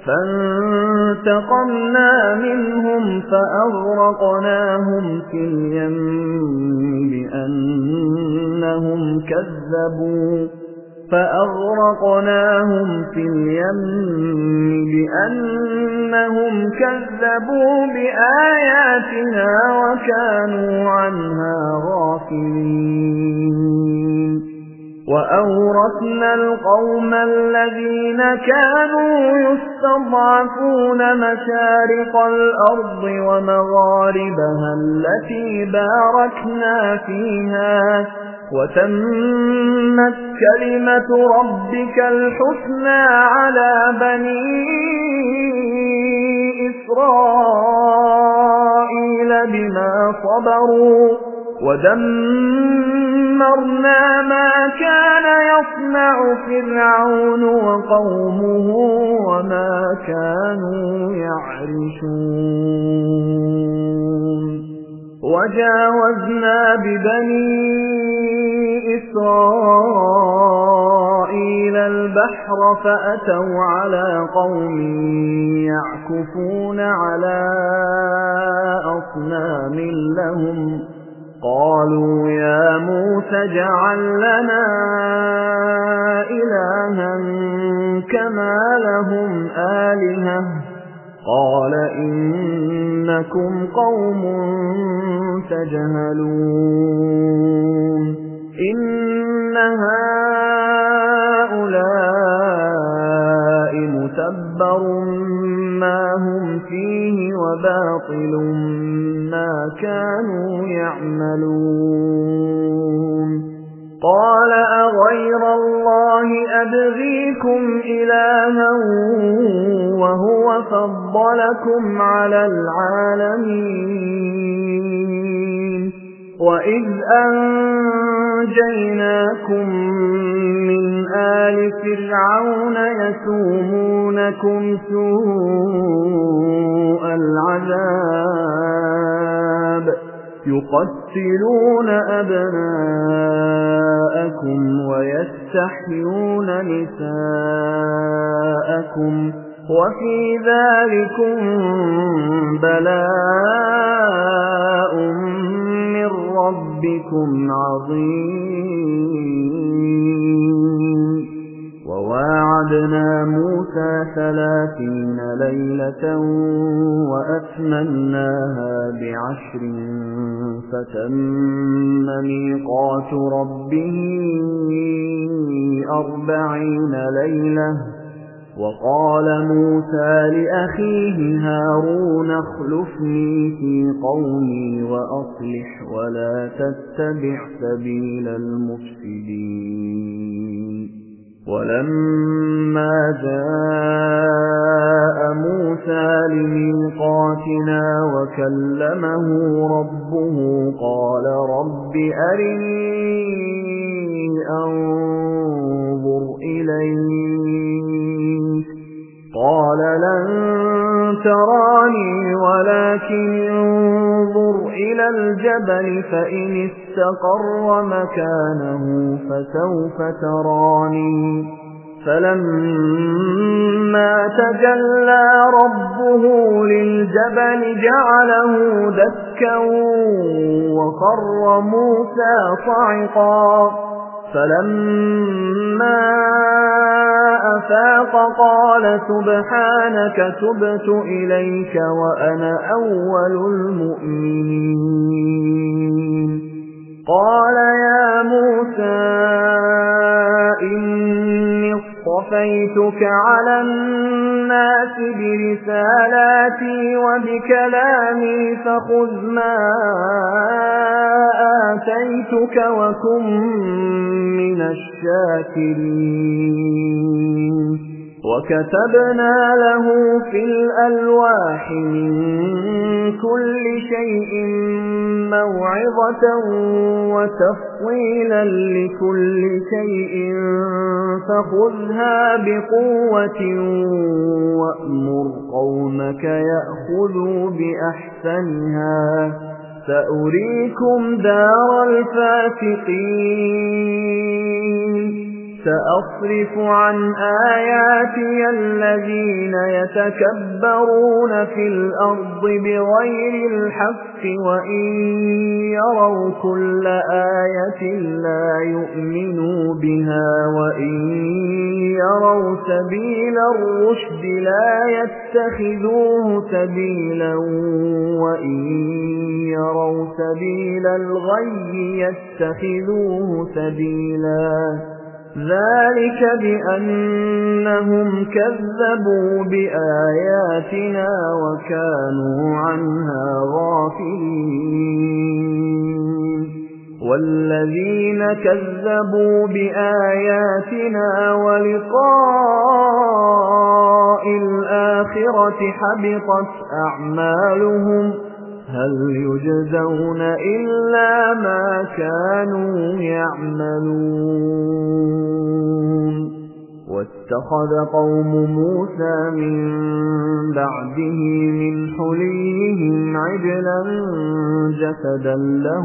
فانتقمنا منهم فأغرقناهم في اليم بأنهم كذبوا فأغرقناهم في اليم بأنهم كذبوا بآياتنا وكانوا عنها غافلين وأورثنا القوم الذين كانوا يستضعفون مشارق الأرض ومغاربها التي باركنا فيها وتمت كلمة ربك الحسنى على بني إسرائيل بما صبروا ودمرنا ما كان يصنع فرعون وقومه وما كانوا يعرشون وجاوزنا ببني إسرائيل البحر فأتوا على قوم يعكفون على أصنام لهم قالوا يا موسى اجعل لنا إلها كما لهم آلهة قال إنكم قوم تجهلون إن هؤلاء متبر ما هم فيه وباطل ما كانوا يعملون قال أغير الله أبغيكم إلها وهو فضلكم على العالمين وإذ أنجيناكم من آل فرعون يسومونكم سوء العذاب يقتلون أبناءكم ويستحيون نساءكم وفي ذلكم بلاء من ربكم عظيم وواعدنا موسى ثلاثين ليلة وأتممناها بعشر فتم ميقات ربه أربعين ليلة وقال موسى لأخيه هارون اخلفني في قومي وأصلح ولا تتبع سبيل المفسدين ولما جاء موسى لميقاتنا وكلمه ربه قال رب أرني أنظر إليك قال لن تراني ولكن انظر إلى الجبل فإن استقر مكانه فسوف تراني فلما تجلى ربه للجبل جعله دكا وخر موسى صعقا فلما أفاق قال سبحانك تبت إليك وأنا أول المؤمنين قال يا موسى إني اصطفيتك على الناس برسالاتي وبكلامي فخذ ما آتيتك وكن من الشاكرين وكتبنا له في الألواح من كل شيء موعظة وتفصيلا لكل شيء فخذها بقوة وأمر قومك يأخذوا بأحسنها سأريكم دار الفاسقين سأصرف عن آياتي الذين يتكبرون في الأرض بغير الحق وإن يروا كل آية لا يؤمنوا بها وإن يروا سبيل الرشد لا يتخذوه سبيلا وإن يروا سبيل الغي يتخذوه سبيلا ذلك بأنهم كذبوا بآياتنا وكانوا عنها غافلين والذين كذبوا بآياتنا ولقاء الآخرة حبطت أعمالهم هل يجزون إلا ما كانوا يعملون واتخذ قوم موسى من بعده من حليهم عجلا جسدا له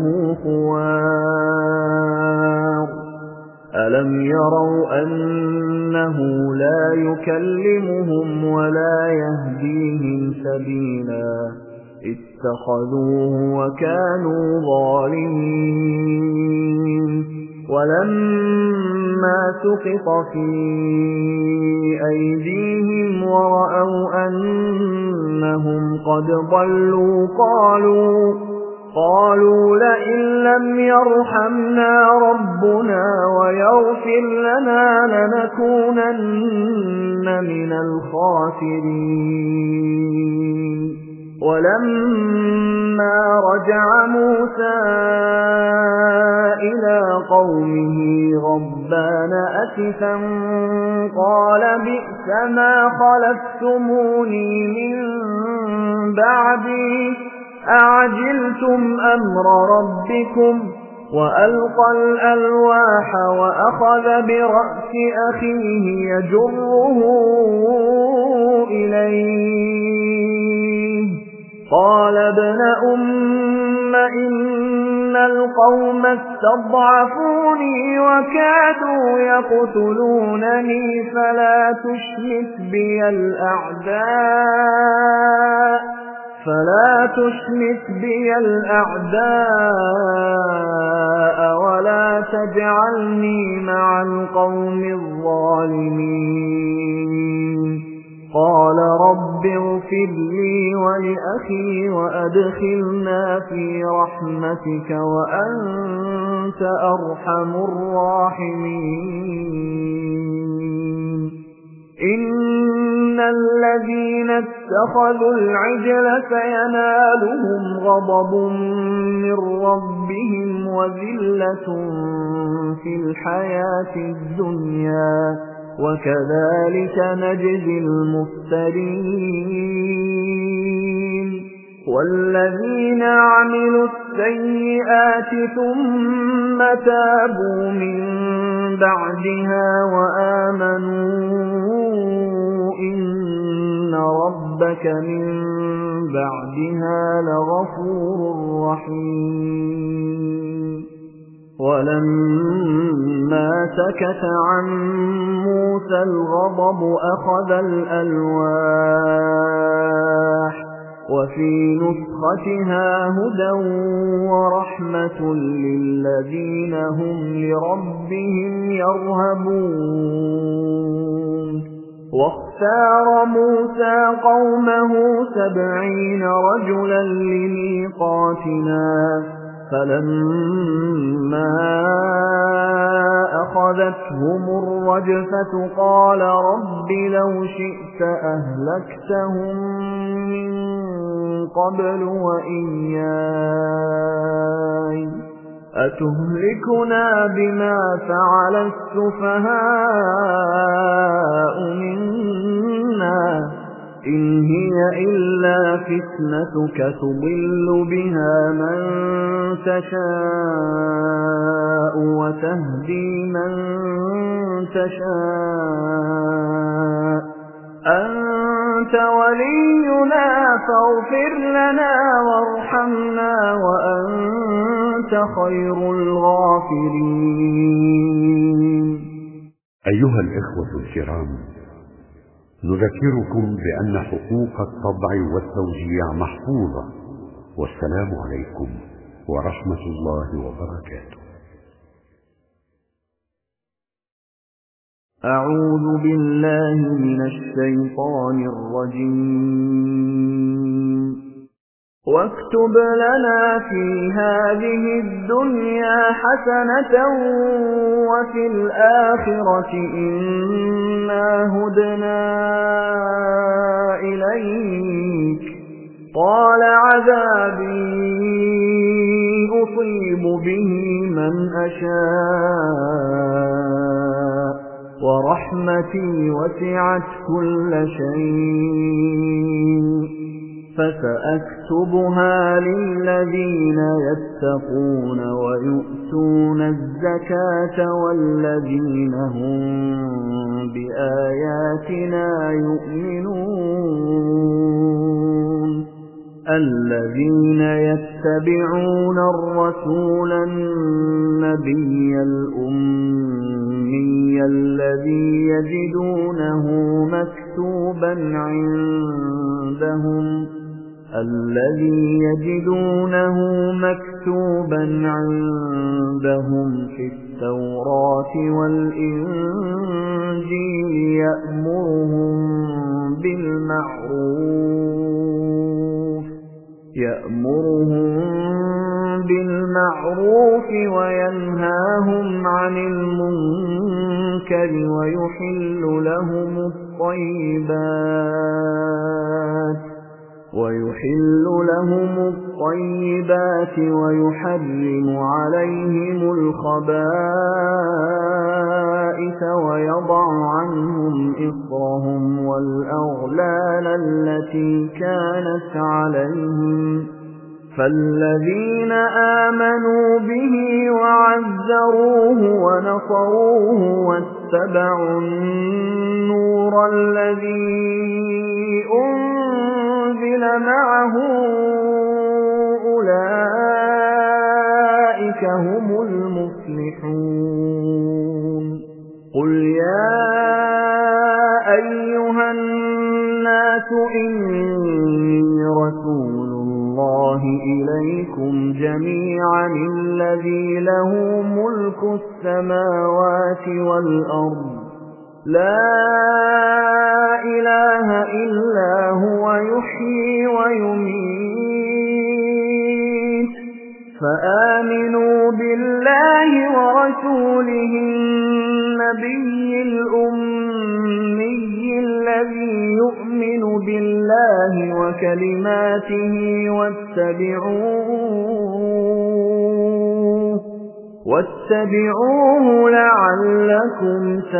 خوار ألم يروا أنه لا يكلمهم ولا يهديهم سبيلا اتخذوه وكانوا ظالمين ولما سقط في أيديهم ورأوا أنهم قد ضلوا قالوا قالوا لئن لم يرحمنا ربنا ويغفر لنا لنكونن من الخاسرين ولما رجع موسى إلى قومه غضبان أسفا قال بئس ما خلفتموني من بعدي أعجلتم أمر ربكم وألقى الألواح وأخذ برأس أخيه يجره إليه قال ابن أم إن القوم استضعفوني وكادوا يقتلونني فلا تشمت بي الأعداء فلا تشمت بي الأعداء ولا تجعلني مع القوم الظالمين قال رب اغفر لي ولأخي وأدخلنا في رحمتك وأنت أرحم الراحمين إن الذين اتخذوا العجل سينالهم غضب من ربهم وذلة في الحياة الدنيا وكذلك نجزي المفترين والذين عملوا السيئات ثم تابوا من بعدها وآمنوا إن ربك من بَعْدِهَا لَغَفُورٌ رَّحِيمٌ وَلَمَّا سَكَتَ عَن مُوسَى الْغَضَبُ أَخَذَ الْأَلْوَاحَ وَفِي نُسْخَتِهَا هُدًى وَرَحْمَةٌ لِّلَّذِينَ هُمْ لِرَبِّهِمْ يَرْهَبُونَ وَاخْتَارَ مُوسَى قَوْمَهُ سَبْعِينَ رَجُلًا لِّمِيقَاتِنَا فَلَمَّا أَخَذَتْهُمُ الرَّجْفَةُ قَالَ رَبِّ لَوْ شِئْتَ أَهْلَكْتَهُم مِّن قَبْلُ وَإِيَّايَ أَتُهْلِكُنَا بِمَا فَعَلَ السُّفَهَاءُ مِنَّا إِنْ هِيَ إِلَّا فِتْنَتُكَ تُضِلُّ بِهَا مَن تَشَاءُ وَتَهْدِي مَن تَشَاءُ أَنْتَ وَلِيُّنَا فَاغْفِرْ لَنَا وَارْحَمْنَا وَأَنْتَ خَيْرُ الْغَافِرِينَ. أيها الإخوة الكرام، نذكركم بأن حقوق الطبع والتوزيع محفوظة، والسلام عليكم ورحمة الله وبركاته. أعوذ بالله من الشيطان الرجيم. واكتب لنا في هذه الدنيا حسنة وفي الآخرة إنا هدنا إليك قال عذابي أصيب به من أشاء ورحمتي وسعت كل شيء فسأكتبها للذين يتقون ويؤتون الزكاة والذين هم بآياتنا يؤمنون الذين يتبعون الرسول النبي الأمي الذي يجدونه مكتوبا عندهم الذي يجدونه مكتوبا عندهم في التوراة والإنجيل يأمرهم بالمعروف يأمرهم بالمعروف وينهاهم عن المنكر ويحل لهم الطيبات ويحل لهم الطيبات ويحرم عليهم الخبائث ويضع عنهم إصرهم والأغلال التي كانت عليهم فالذين آمنوا به وعزروه ونصروه واتبعوا النور الذي أنزل معه أولئك هم المفلحون قل يا أيها الناس إني رسول الله إليكم جميعا الذي له ملك السماوات والأرض لا إله إلا هو يحيي ويميت فآمنوا بالله ورسوله النبي الأمي الذي يؤمن بالله وكلماته واتبعوه واتبعوه لعلكم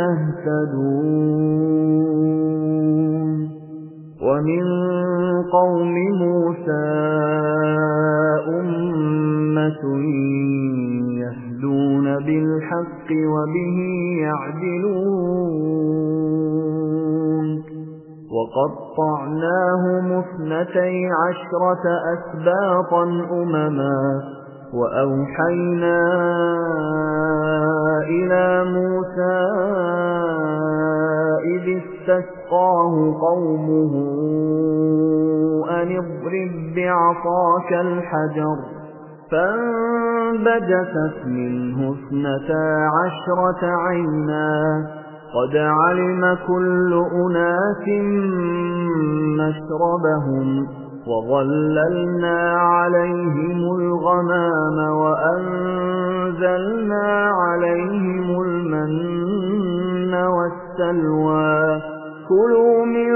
تهتدون ومن قوم موسى أمة يهدون بالحق وبه يعدلون وقطعناهم اثنتي عشرة أسباطا أمما وأوحينا إلى موسى إذ استسقاه قومه أن اضرب بعصاك الحجر فانبجست منه اثنتا عشرة عينا قد علم كل أناس مشربهم وظللنا عليهم الغمام وأنزلنا عليهم المن والسلوى كلوا من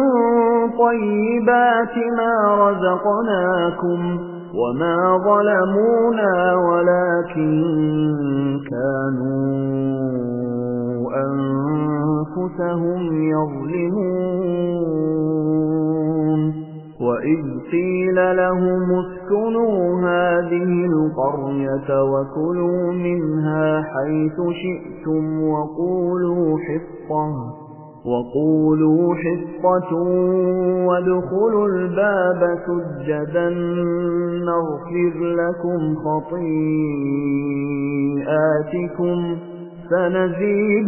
طيبات ما رزقناكم وما ظلمونا ولكن كانوا أنفسهم يظلمون وإذ قيل لهم اسكنوا هذه القرية وكلوا منها حيث شئتم وقولوا حطة وقولوا حطة وادخلوا الباب سجدا نغفر لكم خطيئاتكم سنزيد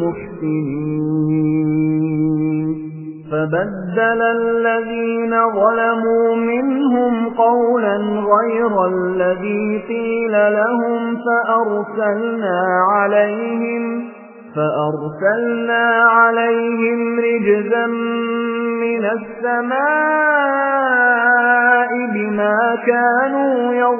المحسنين فبدل الذين ظلموا منهم قولا غير الذي قيل لهم فأرسلنا عليهم فأرسلنا عليهم رجزا من السماء بما كانوا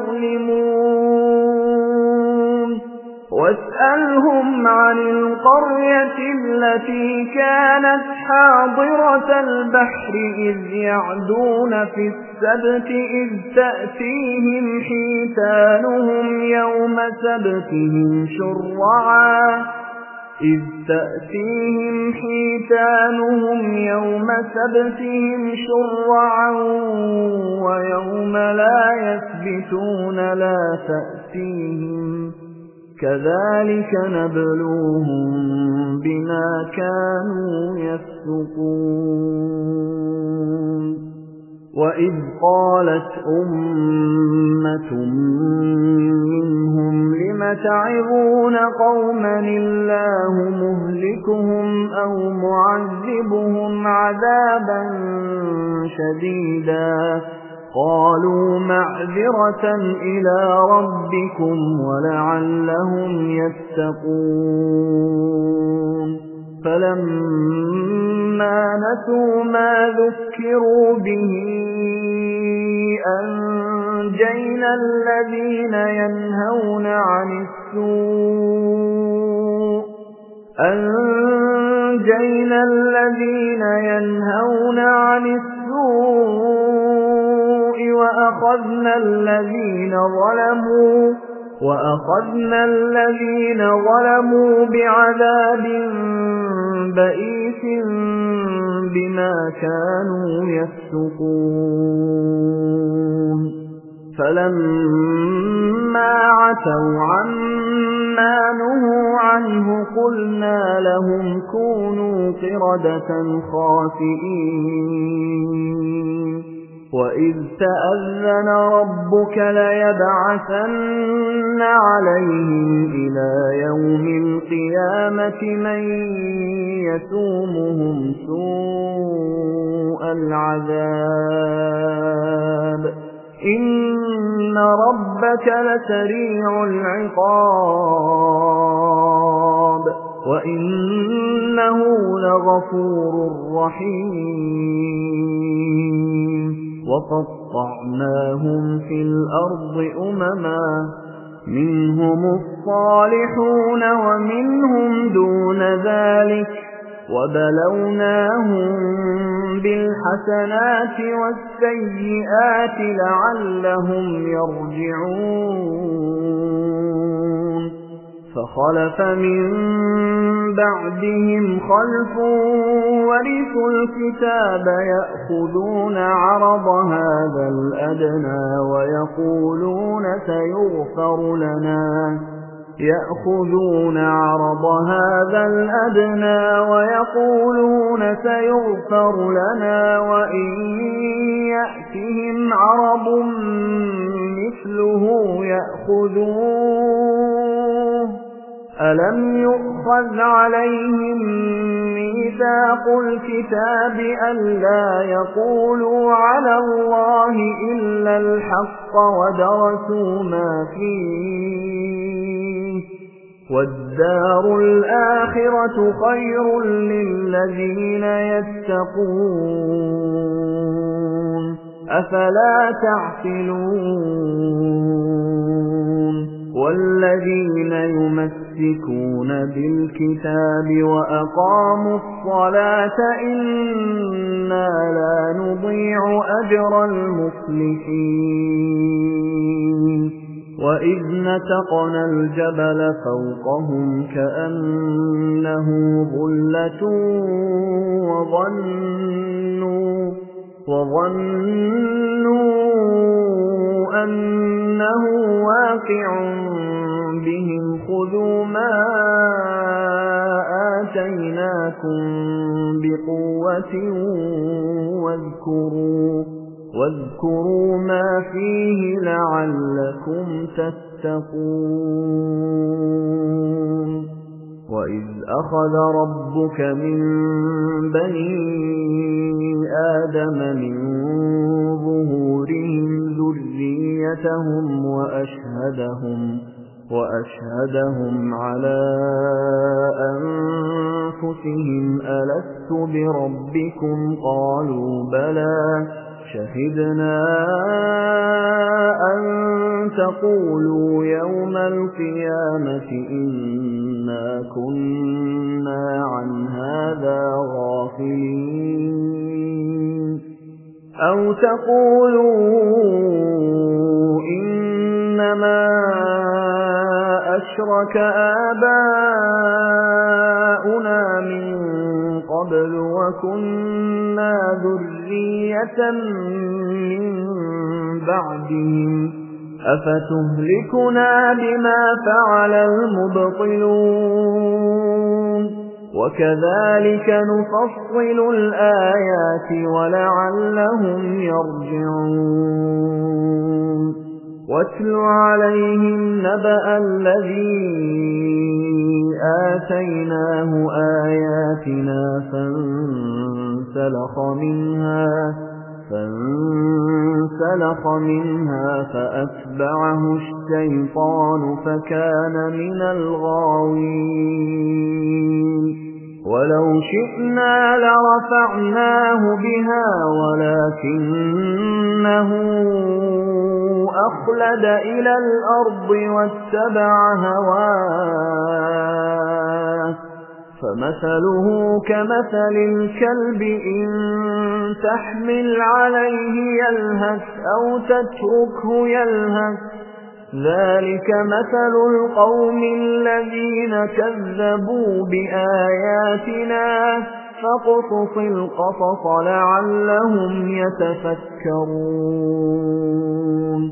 يظلمون واسألهم عن القرية التي كانت حاضرة البحر إذ يعدون في السبت إذ تأتيهم حيتانهم يوم سبتهم شرعا إذ تأتيهم حيتانهم يوم سبتهم شرعا ويوم لا يسبتون لا تأتيهم كذلك نبلوهم بما كانوا يفسقون وإذ قالت أمة منهم لم تعظون قوما الله مهلكهم أو معذبهم عذابا شديدا قالوا معذرة إلى ربكم ولعلهم يتقون فلما نسوا ما ذكروا به أنجينا الذين ينهون عن السوء أنجينا الذين ينهون عن السوء وأخذنا الذين ظلموا وأخذنا الذين ظلموا بعذاب بئيس بما كانوا يفسقون فلما عتوا عما نهوا عنه قلنا لهم كونوا قردة خاسئين وإذ تأذن ربك ليبعثن عليهم إلى يوم القيامة من يسومهم سوء العذاب إن ربك لسريع العقاب وإنه لغفور رحيم وقطعناهم في الأرض أمما منهم الصالحون ومنهم دون ذلك وبلوناهم بالحسنات والسيئات لعلهم يرجعون فخلف من بعدهم خلف ورثوا الكتاب يأخذون عرض هذا الأدنى ويقولون سيغفر لنا يأخذون عرض هذا الأدنى ويقولون سيغفر لنا وإن يأتهم عرض مثله يأخذوه ألم يؤخذ عليهم ميثاق الكتاب ألا يقولوا على الله إلا الحق ودرسوا ما فيه والدار الآخرة خير للذين يتقون أفلا تعقلون والذين يمسكون بالكتاب وأقاموا الصلاة إنا لا نضيع أجر المصلحين وإذ نتقنا الجبل فوقهم كأنه ظلة وظنوا وظنوا أنه واقع بهم خذوا ما آتيناكم بقوة واذكروا واذكروا ما فيه لعلكم تتقون وإذ أخذ ربك من بني آدم من ظهورهم ذريتهم وأشهدهم وأشهدهم على أنفسهم ألست بربكم قالوا بلى شهدنا أن تقولوا يوم القيامة إنا كنا عن هذا غافلين أو تقولوا إنما أشرك آباؤنا من قبل وكنا ذرية من بعدهم أفتهلكنا بما فعل المبطلون وكذلك نفصل الآيات ولعلهم يرجعون واتل عليهم نبأ الذي آتيناه آياتنا فانسلخ منها فانسلخ منها فأتبعه الشيطان فكان من الغاوين ولو شئنا لرفعناه بها ولكنه أخلد إلى الأرض واتبع هواه فمثله كمثل الكلب إن تحمل عليه يلهث أو تتركه يلهث ذلك مثل القوم الذين كذبوا بآياتنا فاقصص القصص لعلهم يتفكرون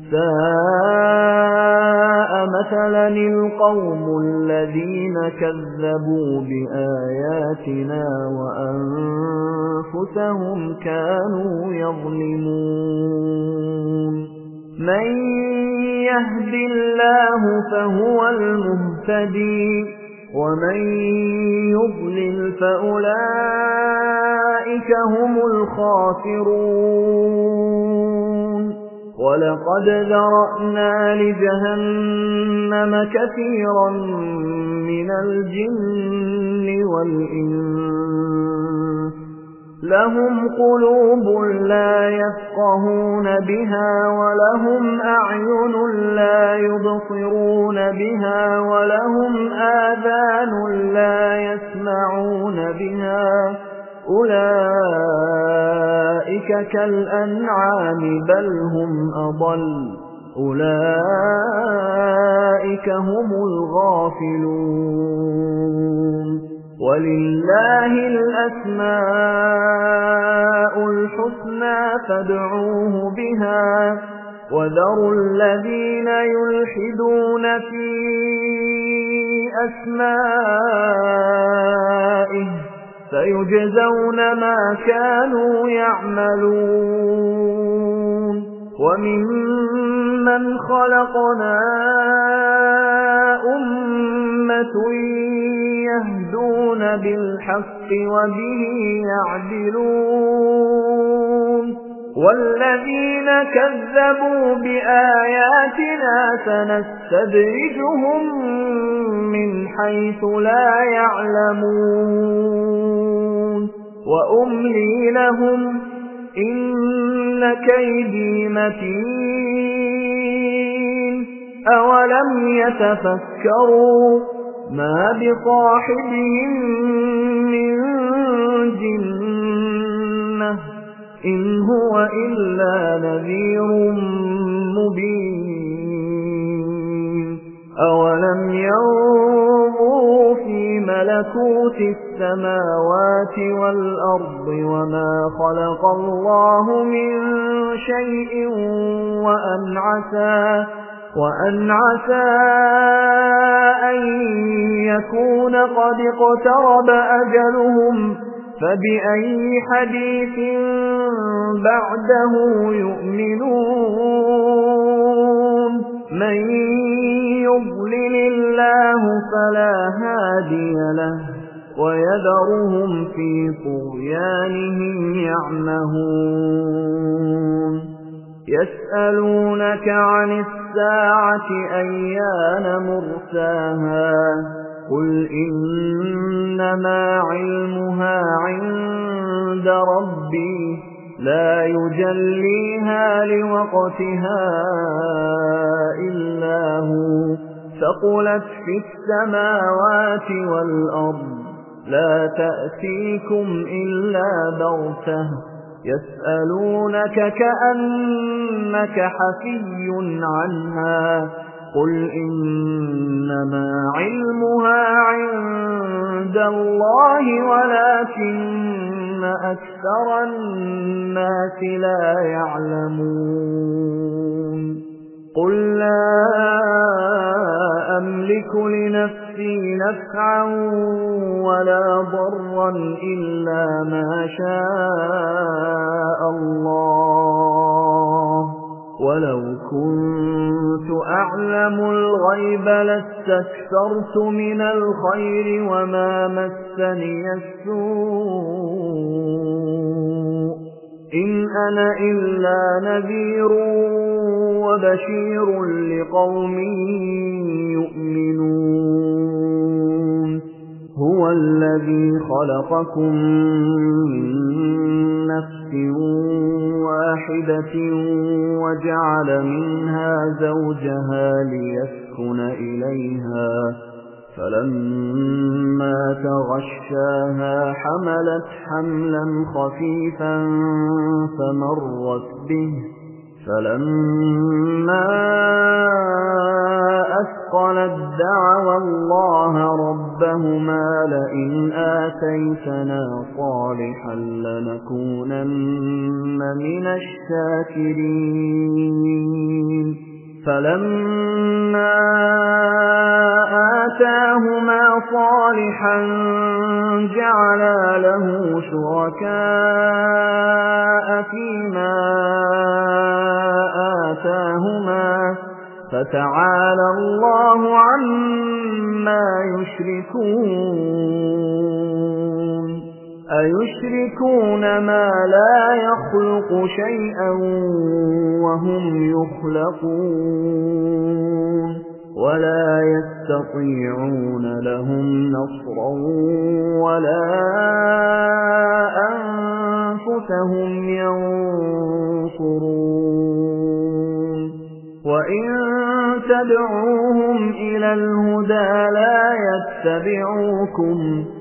ساء مثلا القوم الذين كذبوا بآياتنا وأنفسهم كانوا يظلمون من يهد الله فهو المهتدي ومن يضلل فأولئك هم الخاسرون ولقد ذرأنا لجهنم كثيرا من الجن والإنس لهم قلوب لا يفقهون بها ولهم أعين لا يبصرون بها ولهم آذان لا يسمعون بها أولئك كالأنعام بل هم أضل أولئك هم الغافلون ولله الأسماء الحسنى فادعوه بها وذروا الذين يلحدون في أسمائه سيجزون ما كانوا يعملون وممن خلقنا أمة يهدون بالحق وبه يعدلون والذين كذبوا بآياتنا سنستدرجهم من حيث لا يعلمون وأملي لهم إن كيدي متين أولم يتفكروا ما بصاحبهم من جنة إن هو إلا نذير مبين أولم ينظروا في ملكوت السماوات والأرض وما خلق الله من شيء وأن عسى وأن عسى أن يكون قد اقترب أجلهم فبأي حديث بعده يؤمنون من يضلل الله فلا هادي له ويذرهم في طغيانهم يعمهون يسألونك عن الساعة أيان مرساها قل إنما علمها عند ربي لا يجليها لوقتها إلا هو ثقلت في السماوات والأرض لا تأتيكم إلا بغتة يسألونك كأنك حفي عنها قل إنما علمها عند الله ولكن أكثر الناس لا يعلمون قل لا أملك لنفسي نفعا ولا ضرا إلا ما شاء الله ولو كنت أعلم الغيب لاستكثرت من الخير وما مسني السوء إن أنا إلا نذير وبشير لقوم يؤمنون هو الذي خلقكم من نفس واحدة وجعل منها زوجها ليسكن إليها فلما تغشاها حملت حملا خفيفا فمرت به فلما أثقلت دعوا الله ربهما لئن آتيتنا صالحا لنكونن من الشاكرين فلما آتاهما صالحا جعلا له شركاء فيما آتاهما فتعالى الله عما يشركون أيشركون ما لا يخلق شيئا وهم يخلقون ولا يستطيعون لهم نصرا ولا أنفسهم ينصرون وإن تدعوهم إلى الهدى لا يتبعوكم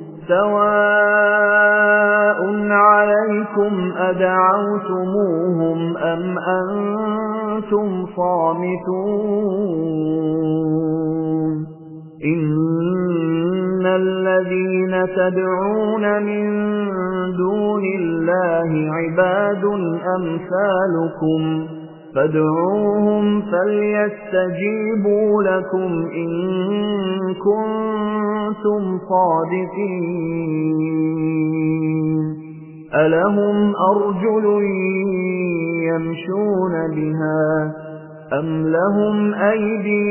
سواء عليكم أدعوتموهم أم أنتم صامتون إن الذين تدعون من دون الله عباد أمثالكم فادعوهم فليستجيبوا لكم إن كنتم صادقين ألهم أرجل يمشون بها أم لهم أيدي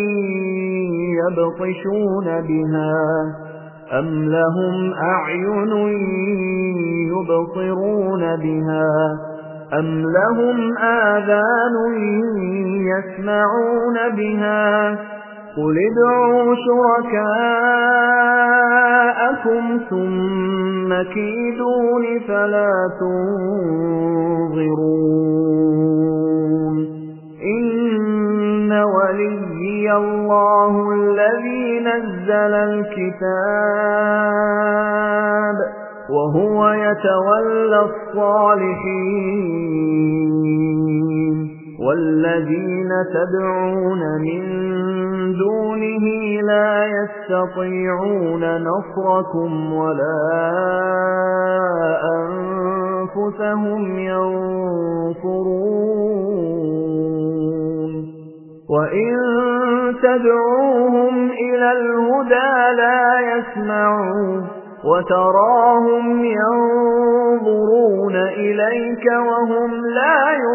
يبطشون بها أم لهم أعين يبصرون بها أم لهم آذان يسمعون بها قل ادعوا شركاءكم ثم كيدون فلا تنظرون إن وليي الله الذي نزل الكتاب وهو يتولى الصالحين والذين تدعون من دونه لا يستطيعون نصركم ولا أنفسهم ينصرون وإن تدعوهم إلى الهدى لا يسمعون وتراهم ينظرون إليك وهم لا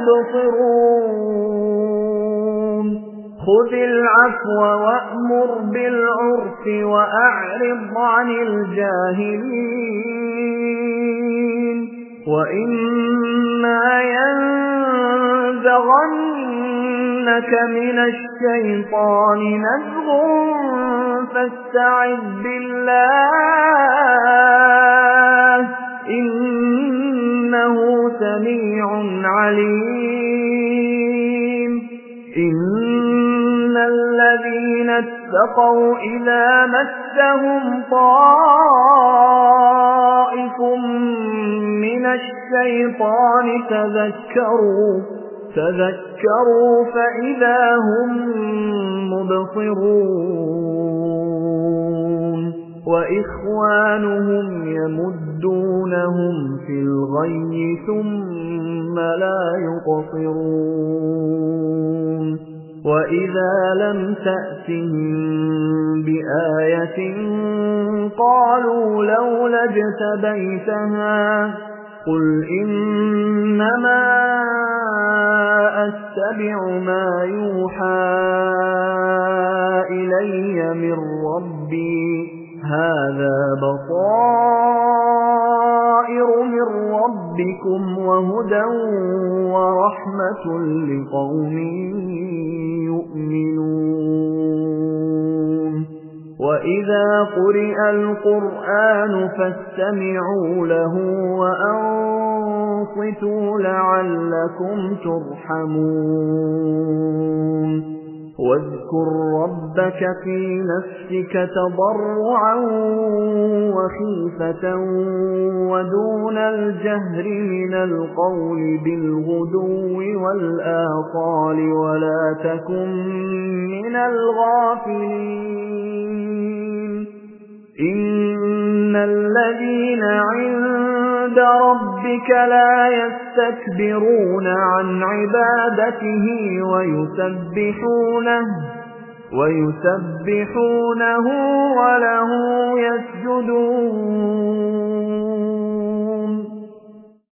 يبصرون خذ العفو وأمر بالعرف وأعرض عن الجاهلين وإما ينزغنك من الشيطان نزغ فاستعذ بالله إنه سميع عليم إن الذين اتقوا إذا مسهم طائف من الشيطان تذكروا تذكروا فإذا هم مبصرون وإخوانهم يمدونهم في الغي ثم لا يقصرون وإذا لم تأتهم بآية قالوا لولا اجتبيتها قل إنما أتبع ما يوحى إلي من ربي هذا بصائر من ربكم وهدى ورحمة لقوم يؤمنون وإذا قرئ القرآن فاستمعوا له وأنصتوا لعلكم ترحمون واذكر ربك في نفسك تضرعا وخيفة ودون الجهر من القول بالغدو والآصال ولا تكن من الغافلين إن الذين عند ربك لا يستكبرون عن عبادته ويسبحونه ويسبحونه وله يسجدون